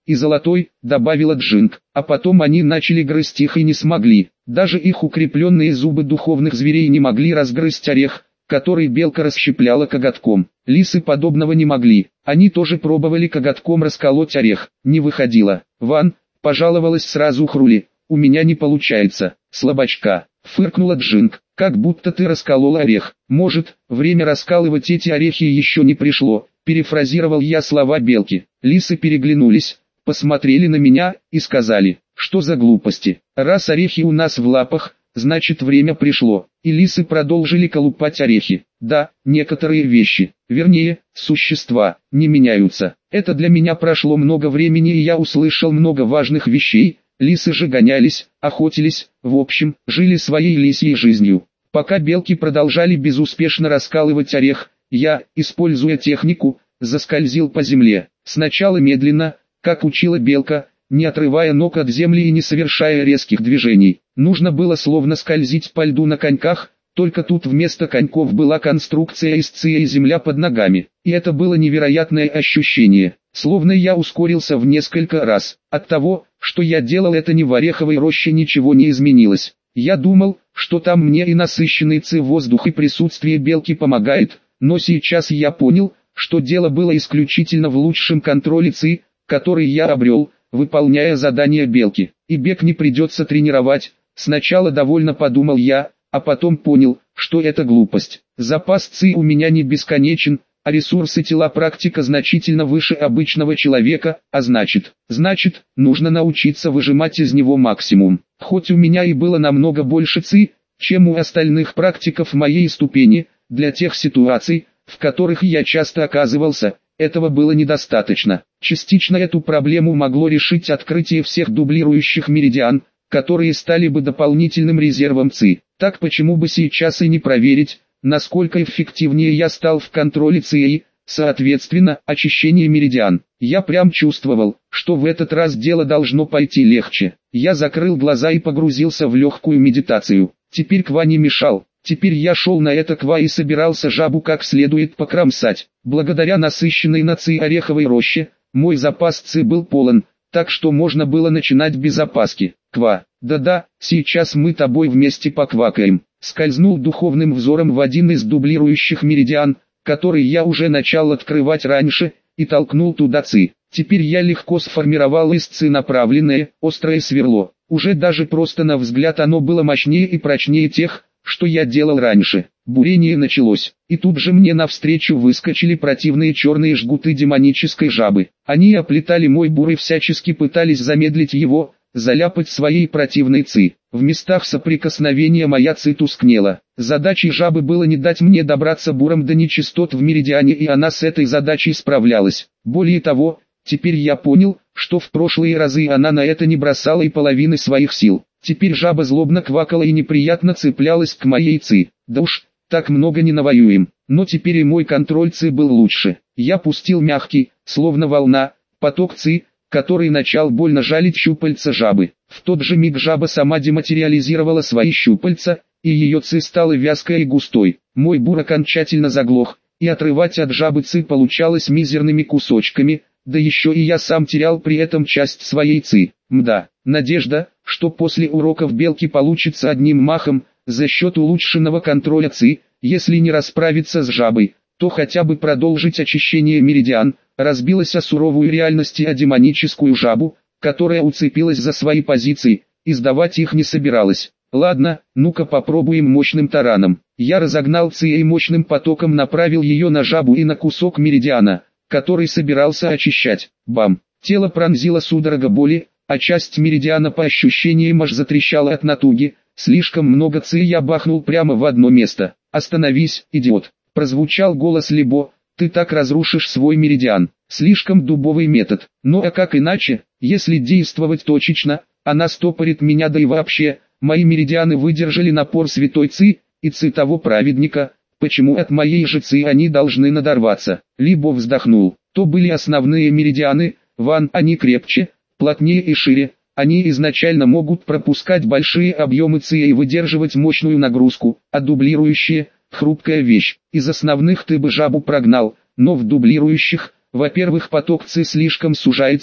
и золотой, добавила Джинг. А потом они начали грызть их и не смогли. Даже их укрепленные зубы духовных зверей не могли разгрызть орех, который белка расщепляла коготком. Лисы подобного не могли. Они тоже пробовали коготком расколоть орех. Не выходило. Ван, пожаловалась сразу Хрули. У меня не получается. Слабачка. Фыркнула Джинг. Как будто ты расколол орех. Может, время раскалывать эти орехи еще не пришло. Перефразировал я слова белки. Лисы переглянулись, посмотрели на меня и сказали, что за глупости. Раз орехи у нас в лапах, значит время пришло. И лисы продолжили колупать орехи. Да, некоторые вещи, вернее, существа, не меняются. Это для меня прошло много времени, и я услышал много важных вещей. Лисы же гонялись, охотились, в общем, жили своей лисьей жизнью. Пока белки продолжали безуспешно раскалывать орех, я, используя технику, заскользил по земле. Сначала медленно, как учила белка, не отрывая ног от земли и не совершая резких движений. Нужно было словно скользить по льду на коньках, только тут вместо коньков была конструкция из ци и земля под ногами. И это было невероятное ощущение, словно я ускорился в несколько раз. От того, что я делал это не в ореховой роще, ничего не изменилось. Я думал, что там мне и насыщенный ци воздух и присутствие белки помогает, но сейчас я понял, что дело было исключительно в лучшем контроле ци, который я обрел, выполняя задания белки. И бег не придется тренировать. Сначала довольно подумал я, а потом понял, что это глупость. Запас ци у меня не бесконечен, а ресурсы тела практика значительно выше обычного человека, а значит, значит, нужно научиться выжимать из него максимум. Хоть у меня и было намного больше ци, чем у остальных практиков моей ступени, для тех ситуаций, в которых я часто оказывался, этого было недостаточно. Частично эту проблему могло решить открытие всех дублирующих меридиан, которые стали бы дополнительным резервом ци. Так почему бы сейчас и не проверить, насколько эффективнее я стал в контроле ци и, соответственно, очищении меридиан. Я прям чувствовал, что в этот раз дело должно пойти легче. Я закрыл глаза и погрузился в легкую медитацию. Теперь Ква не мешал. Теперь я шел на это Ква и собирался жабу как следует покромсать. Благодаря насыщенной на ци ореховой роще, мой запас ци был полон, так что можно было начинать без опаски. Ква, да-да, сейчас мы тобой вместе поквакаем. Скользнул духовным взором в один из дублирующих меридиан, который я уже начал открывать раньше, и толкнул туда ци. Теперь я легко сформировал из ци направленное, острое сверло. Уже даже просто на взгляд оно было мощнее и прочнее тех, что я делал раньше. Бурение началось, и тут же мне навстречу выскочили противные черные жгуты демонической жабы. Они оплетали мой бур и всячески пытались замедлить его, заляпать своей противной ци. В местах соприкосновения моя ци тускнела. Задачей жабы было не дать мне добраться буром до нечистот в меридиане, и она с этой задачей справлялась. Более того, теперь я понял, что в прошлые разы она на это не бросала и половины своих сил. Теперь жаба злобно квакала и неприятно цеплялась к моей ци. Да уж, так много не навоюем. Но теперь и мой контроль ци был лучше. Я пустил мягкий, словно волна, поток ци, который начал больно жалить щупальца жабы. В тот же миг жаба сама дематериализировала свои щупальца, и ее ци стала вязкой и густой. Мой бур окончательно заглох, и отрывать от жабы ци получалось мизерными кусочками, да еще и я сам терял при этом часть своей ци. Мда, надежда, что после уроков белки получится одним махом, за счет улучшенного контроля ци, если не расправиться с жабой, то хотя бы продолжить очищение меридиан, разбилась о суровую реальность и о демоническую жабу, которая уцепилась за свои позиции, и сдавать их не собиралась. Ладно, ну-ка попробуем мощным тараном. Я разогнал ци и мощным потоком направил ее на жабу и на кусок меридиана, который собирался очищать. Бам! Тело пронзило судорога боли, а часть меридиана по ощущениям аж затрещала от натуги. Слишком много ци я бахнул прямо в одно место. «Остановись, идиот!» — прозвучал голос Либо. «Ты так разрушишь свой меридиан. Слишком дубовый метод. Ну а как иначе, если действовать точечно, она стопорит меня, да и вообще, мои меридианы выдержали напор святой ци, и ци того праведника, почему от моей же ци они должны надорваться?» Либо вздохнул. То были основные меридианы, Ван, они крепче, плотнее и шире. Они изначально могут пропускать большие объемы ци и выдерживать мощную нагрузку, а дублирующие – хрупкая вещь. Из основных ты бы жабу прогнал, но в дублирующих, во-первых, поток ци слишком сужается,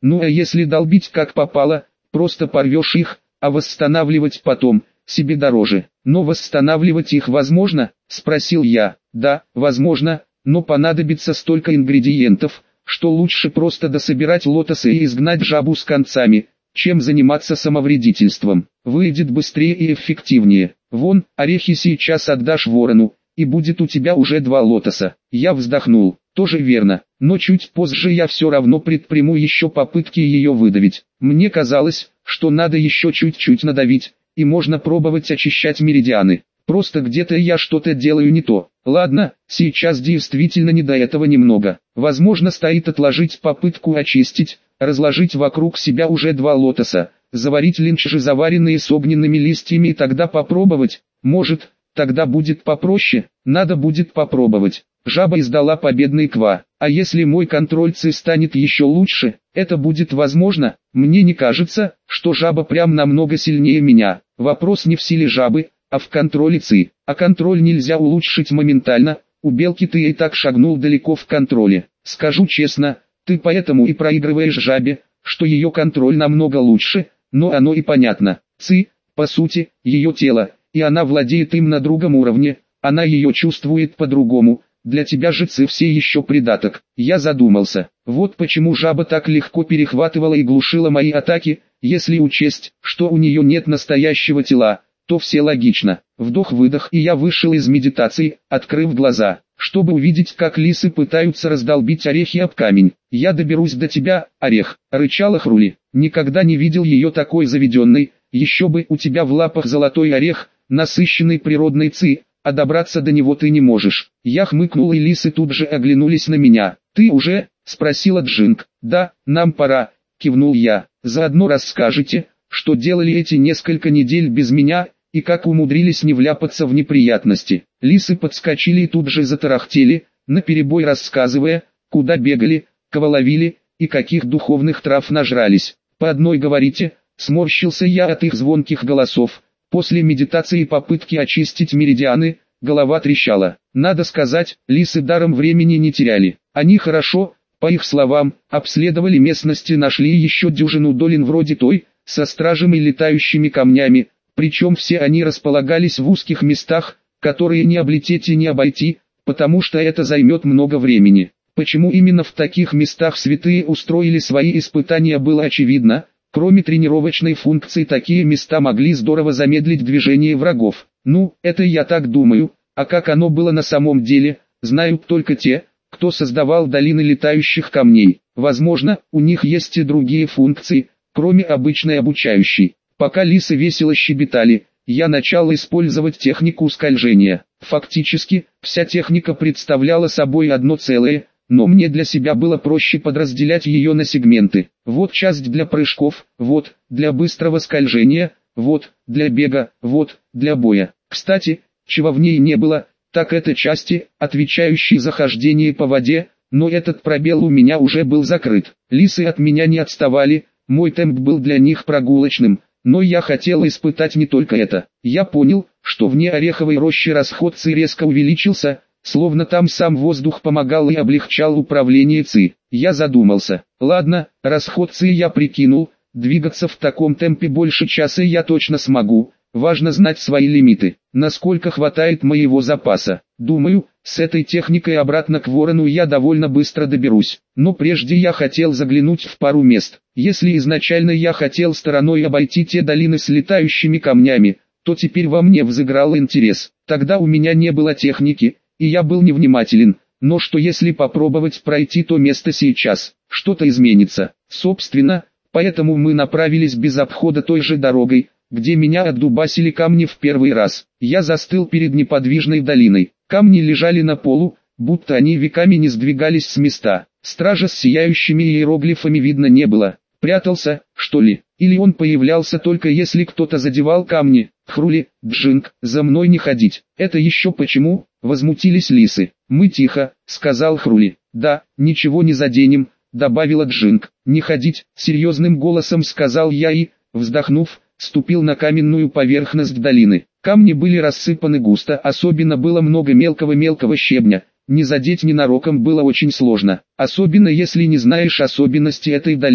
Ну а если долбить как попало, просто порвешь их, а восстанавливать потом, себе дороже. Но восстанавливать их возможно? Спросил я. Да, возможно, но понадобится столько ингредиентов, что лучше просто дособирать лотосы и изгнать жабу с концами, чем заниматься самовредительством. Выйдет быстрее и эффективнее. Вон, орехи сейчас отдашь ворону, и будет у тебя уже два лотоса. Я вздохнул. Тоже верно, но чуть позже я все равно предприму еще попытки ее выдавить. Мне казалось, что надо еще чуть-чуть надавить, и можно пробовать очищать меридианы. Просто где-то я что-то делаю не то. Ладно, сейчас действительно не до этого немного. Возможно, стоит отложить попытку очистить, разложить вокруг себя уже два лотоса, заварить линчжи, заваренные с огненными листьями, и тогда попробовать. Может, тогда будет попроще, надо будет попробовать. Жаба издала победный ква. А если мой контроль ци станет еще лучше, это будет возможно? Мне не кажется, что жаба прям намного сильнее меня. Вопрос не в силе жабы, а в контроле ци. А контроль нельзя улучшить моментально, у белки ты и так шагнул далеко в контроле. Скажу честно, ты поэтому и проигрываешь жабе, что ее контроль намного лучше, но оно и понятно. Ци, по сути, ее тело, и она владеет им на другом уровне, она ее чувствует по-другому. Для тебя же ци все еще придаток. Я задумался. Вот почему жаба так легко перехватывала и глушила мои атаки. Если учесть, что у нее нет настоящего тела, то все логично. Вдох-выдох, и я вышел из медитации, открыв глаза, чтобы увидеть, как лисы пытаются раздолбить орехи об камень. Я доберусь до тебя, орех, рычала Хрули. Никогда не видел ее такой заведенной. Еще бы, у тебя в лапах золотой орех, насыщенный природной ци. А добраться до него ты не можешь. Я хмыкнул, и лисы тут же оглянулись на меня. «Ты уже?» – спросила Джинг. «Да, нам пора», – кивнул я. «Заодно расскажете, что делали эти несколько недель без меня, и как умудрились не вляпаться в неприятности». Лисы подскочили и тут же затарахтели, наперебой рассказывая, куда бегали, кого ловили, и каких духовных трав нажрались. «По одной говорите?» – сморщился я от их звонких голосов. После медитации и попытки очистить меридианы, голова трещала. Надо сказать, лисы даром времени не теряли. Они хорошо, по их словам, обследовали местности, нашли еще дюжину долин вроде той, со стражами и летающими камнями, причем все они располагались в узких местах, которые не облететь и не обойти, потому что это займет много времени. Почему именно в таких местах святые устроили свои испытания, было очевидно. Кроме тренировочной функции, такие места могли здорово замедлить движение врагов. Ну, это я так думаю, а как оно было на самом деле, знают только те, кто создавал долины летающих камней. Возможно, у них есть и другие функции, кроме обычной обучающей. Пока лисы весело щебетали, я начал использовать технику скольжения. Фактически, вся техника представляла собой одно целое, но мне для себя было проще подразделять ее на сегменты. Вот часть для прыжков, вот, для быстрого скольжения, вот, для бега, вот, для боя. Кстати, чего в ней не было, так это части, отвечающие за хождение по воде, но этот пробел у меня уже был закрыт. Лисы от меня не отставали, мой темп был для них прогулочным, но я хотел испытать не только это. Я понял, что вне ореховой рощи расход ци резко увеличился, словно там сам воздух помогал и облегчал управление ци. Я задумался. Ладно, расход ци я прикинул, двигаться в таком темпе больше часа я точно смогу. Важно знать свои лимиты, насколько хватает моего запаса. Думаю, с этой техникой обратно к ворону я довольно быстро доберусь. Но прежде я хотел заглянуть в пару мест. Если изначально я хотел стороной обойти те долины с летающими камнями, то теперь во мне взыграл интерес. Тогда у меня не было техники, и я был невнимателен, но что если попробовать пройти то место сейчас, что-то изменится. Собственно, поэтому мы направились без обхода той же дорогой, где меня отдубасили камни в первый раз. Я застыл перед неподвижной долиной. Камни лежали на полу, будто они веками не сдвигались с места. Стража с сияющими иероглифами видно не было. Прятался, что ли? Или он появлялся только если кто-то задевал камни? Хрули, Джинг, за мной не ходить. Это еще почему? Возмутились лисы. Мы тихо, сказал Хрули. Да, ничего не заденем, добавила Джинг. Не ходить, серьезным голосом сказал я и, вздохнув, ступил на каменную поверхность долины. Камни были рассыпаны густо, особенно было много мелкого-мелкого щебня. Не задеть ненароком было очень сложно, особенно если не знаешь особенности этой долины.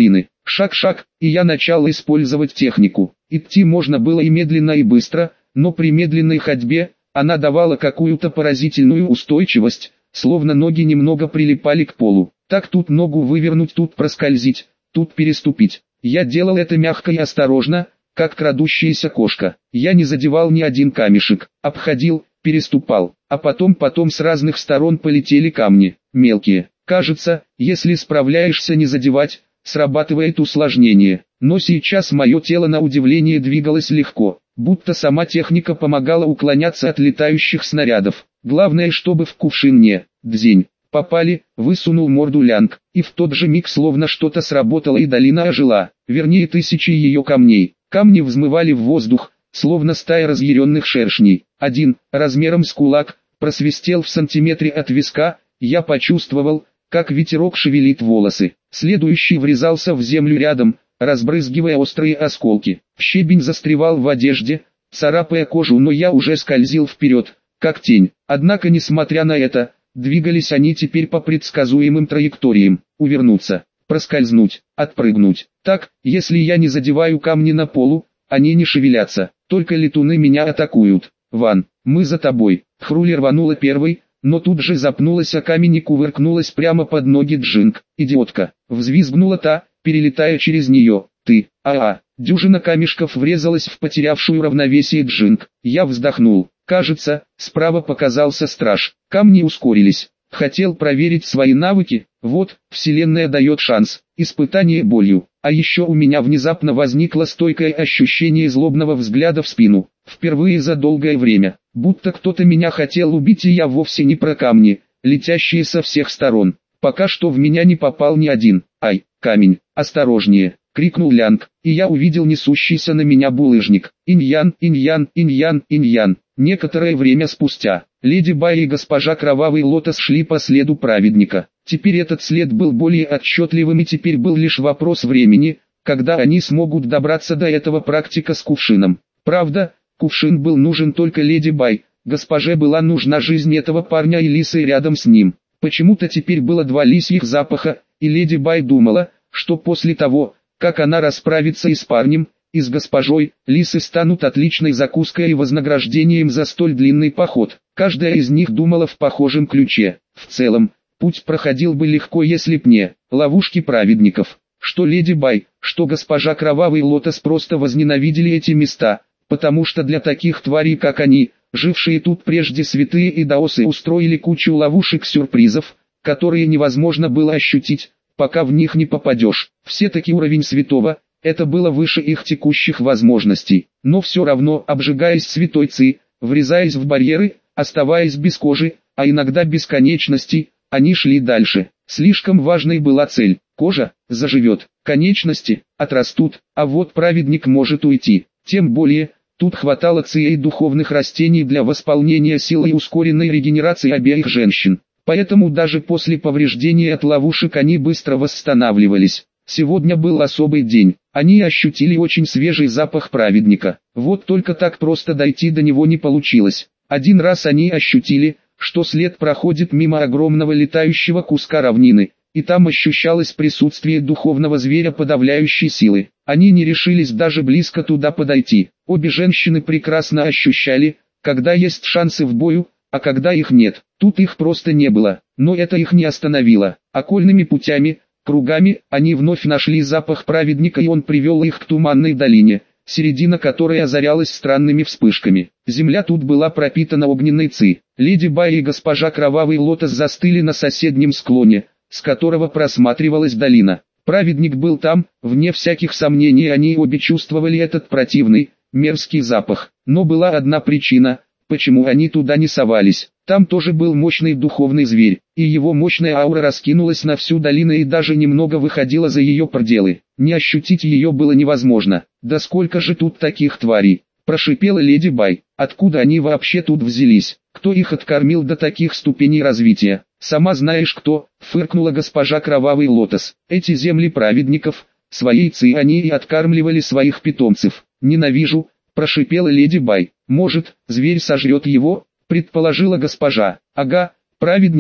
Шаг-шаг, и я начал использовать технику. Идти можно было и медленно, и быстро, но при медленной ходьбе она давала какую-то поразительную устойчивость, словно ноги немного прилипали к полу. Так тут ногу вывернуть, тут проскользить, тут переступить. Я делал это мягко и осторожно, как крадущаяся кошка. Я не задевал ни один камешек, обходил, переступал, а потом потом с разных сторон полетели камни, мелкие. Кажется, если справляешься не задевать, срабатывает усложнение. Но сейчас мое тело на удивление двигалось легко, будто сама техника помогала уклоняться от летающих снарядов. Главное, чтобы в кувшин не «дзень» попали, высунул морду Лянг, и в тот же миг словно что-то сработало и долина ожила, вернее тысячи ее камней. Камни взмывали в воздух, словно стая разъяренных шершней. Один, размером с кулак, просвистел в сантиметре от виска, я почувствовал, как ветерок шевелит волосы. Следующий врезался в землю рядом, разбрызгивая острые осколки. Щебень застревал в одежде, царапая кожу, но я уже скользил вперед, как тень. Однако, несмотря на это, двигались они теперь по предсказуемым траекториям. Увернуться, проскользнуть, отпрыгнуть. Так, если я не задеваю камни на полу, они не шевелятся, только летуны меня атакуют. «Ван, мы за тобой!» Хрули рванула первой, но тут же запнулась о камень и кувыркнулась прямо под ноги Джинг. «Идиотка!» Взвизгнула та, перелетая через нее. «Ты, а-а!» Дюжина камешков врезалась в потерявшую равновесие Джинг. Я вздохнул. Кажется, справа показался страж. Камни ускорились. Хотел проверить свои навыки. Вот, вселенная дает шанс. Испытание болью. А еще у меня внезапно возникло стойкое ощущение злобного взгляда в спину. Впервые за долгое время. Будто кто-то меня хотел убить, и я вовсе не про камни, летящие со всех сторон. Пока что в меня не попал ни один. «Ай, камень, осторожнее!» — крикнул Лянг, и я увидел несущийся на меня булыжник. Иньян, иньян, иньян, иньян. Некоторое время спустя, Леди Бай и госпожа Кровавый Лотос шли по следу праведника. Теперь этот след был более отчетливым, и теперь был лишь вопрос времени, когда они смогут добраться до этого практика с кувшином. Правда, кувшин был нужен только Леди Бай, госпоже была нужна жизнь этого парня и лисы рядом с ним. Почему-то теперь было два лисьих запаха, и Леди Бай думала, что после того, как она расправится и с парнем, и с госпожой, лисы станут отличной закуской и вознаграждением за столь длинный поход. Каждая из них думала в похожем ключе. В целом, путь проходил бы легко, если б не ловушки праведников. Что Леди Бай, что госпожа Кровавый Лотос просто возненавидели эти места, потому что для таких тварей, как они, жившие тут прежде святые и даосы устроили кучу ловушек-сюрпризов, которые невозможно было ощутить, пока в них не попадешь. Все-таки уровень святого, это было выше их текущих возможностей, но все равно, обжигаясь святой ци, врезаясь в барьеры, оставаясь без кожи, а иногда без конечностей, они шли дальше. Слишком важной была цель. Кожа заживет, конечности отрастут, а вот праведник может уйти. Тем более, тут хватало ци и духовных растений для восполнения силы и ускоренной регенерации обеих женщин. Поэтому даже после повреждения от ловушек они быстро восстанавливались. Сегодня был особый день. Они ощутили очень свежий запах праведника. Вот только так просто дойти до него не получилось. Один раз они ощутили, что след проходит мимо огромного летающего куска равнины, и там ощущалось присутствие духовного зверя подавляющей силы. Они не решились даже близко туда подойти. Обе женщины прекрасно ощущали, когда есть шансы в бою, а когда их нет. Тут их просто не было, но это их не остановило. Окольными путями, кругами, они вновь нашли запах праведника, и он привел их к туманной долине, середина которой озарялась странными вспышками. Земля тут была пропитана огненной ци. Леди Бай и госпожа Кровавый Лотос застыли на соседнем склоне, с которого просматривалась долина. Праведник был там, вне всяких сомнений они обе чувствовали этот противный, мерзкий запах. Но была одна причина, почему они туда не совались. Там тоже был мощный духовный зверь, и его мощная аура раскинулась на всю долину и даже немного выходила за ее пределы. Не ощутить ее было невозможно. «Да сколько же тут таких тварей!» – прошипела Леди Бай. «Откуда они вообще тут взялись? Кто их откормил до таких ступеней развития?» «Сама знаешь кто», – фыркнула госпожа Кровавый Лотос. «Эти земли праведников, своей ци они и откармливали своих питомцев». «Ненавижу», – прошипела Леди Бай. «Может, зверь сожрет его?» — предположила госпожа. «Ага, праведника», —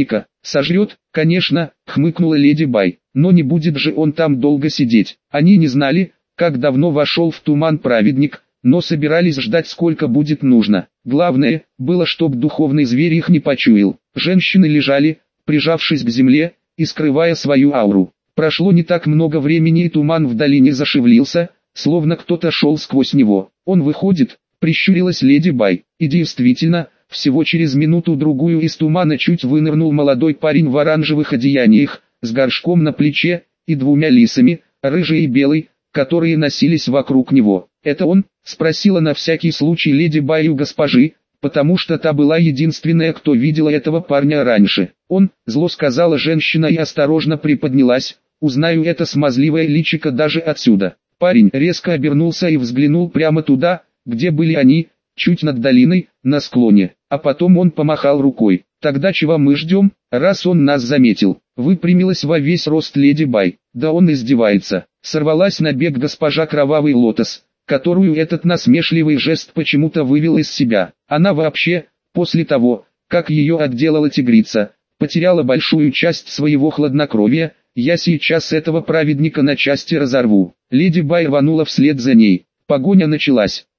Сожрет, конечно, хмыкнула леди Бай, но не будет же он там долго сидеть. Они не знали, как давно вошел в туман праведник, но собирались ждать сколько будет нужно. Главное, было чтоб духовный зверь их не почуял. Женщины лежали, прижавшись к земле, и скрывая свою ауру. Прошло не так много времени и туман в долине зашевелился, словно кто-то шел сквозь него. Он выходит, прищурилась леди Бай, и действительно, всего через минуту-другую из тумана чуть вынырнул молодой парень в оранжевых одеяниях, с горшком на плече, и двумя лисами, рыжий и белый, которые носились вокруг него. «Это он?» — спросила на всякий случай леди Бай у госпожи, потому что та была единственная, кто видела этого парня раньше. «Он», — зло сказала женщина и осторожно приподнялась, «узнаю это смазливое личико даже отсюда». Парень резко обернулся и взглянул прямо туда, где были они, чуть над долиной, на склоне, а потом он помахал рукой. «Тогда чего мы ждем, раз он нас заметил?» Выпрямилась во весь рост леди Бай. «Да он издевается». Сорвалась на бег госпожа Кровавый Лотос, которую этот насмешливый жест почему-то вывел из себя. Она вообще, после того, как ее отделала тигрица, потеряла большую часть своего хладнокровия. «Я сейчас этого праведника на части разорву». Леди Бай рванула вслед за ней. Погоня началась.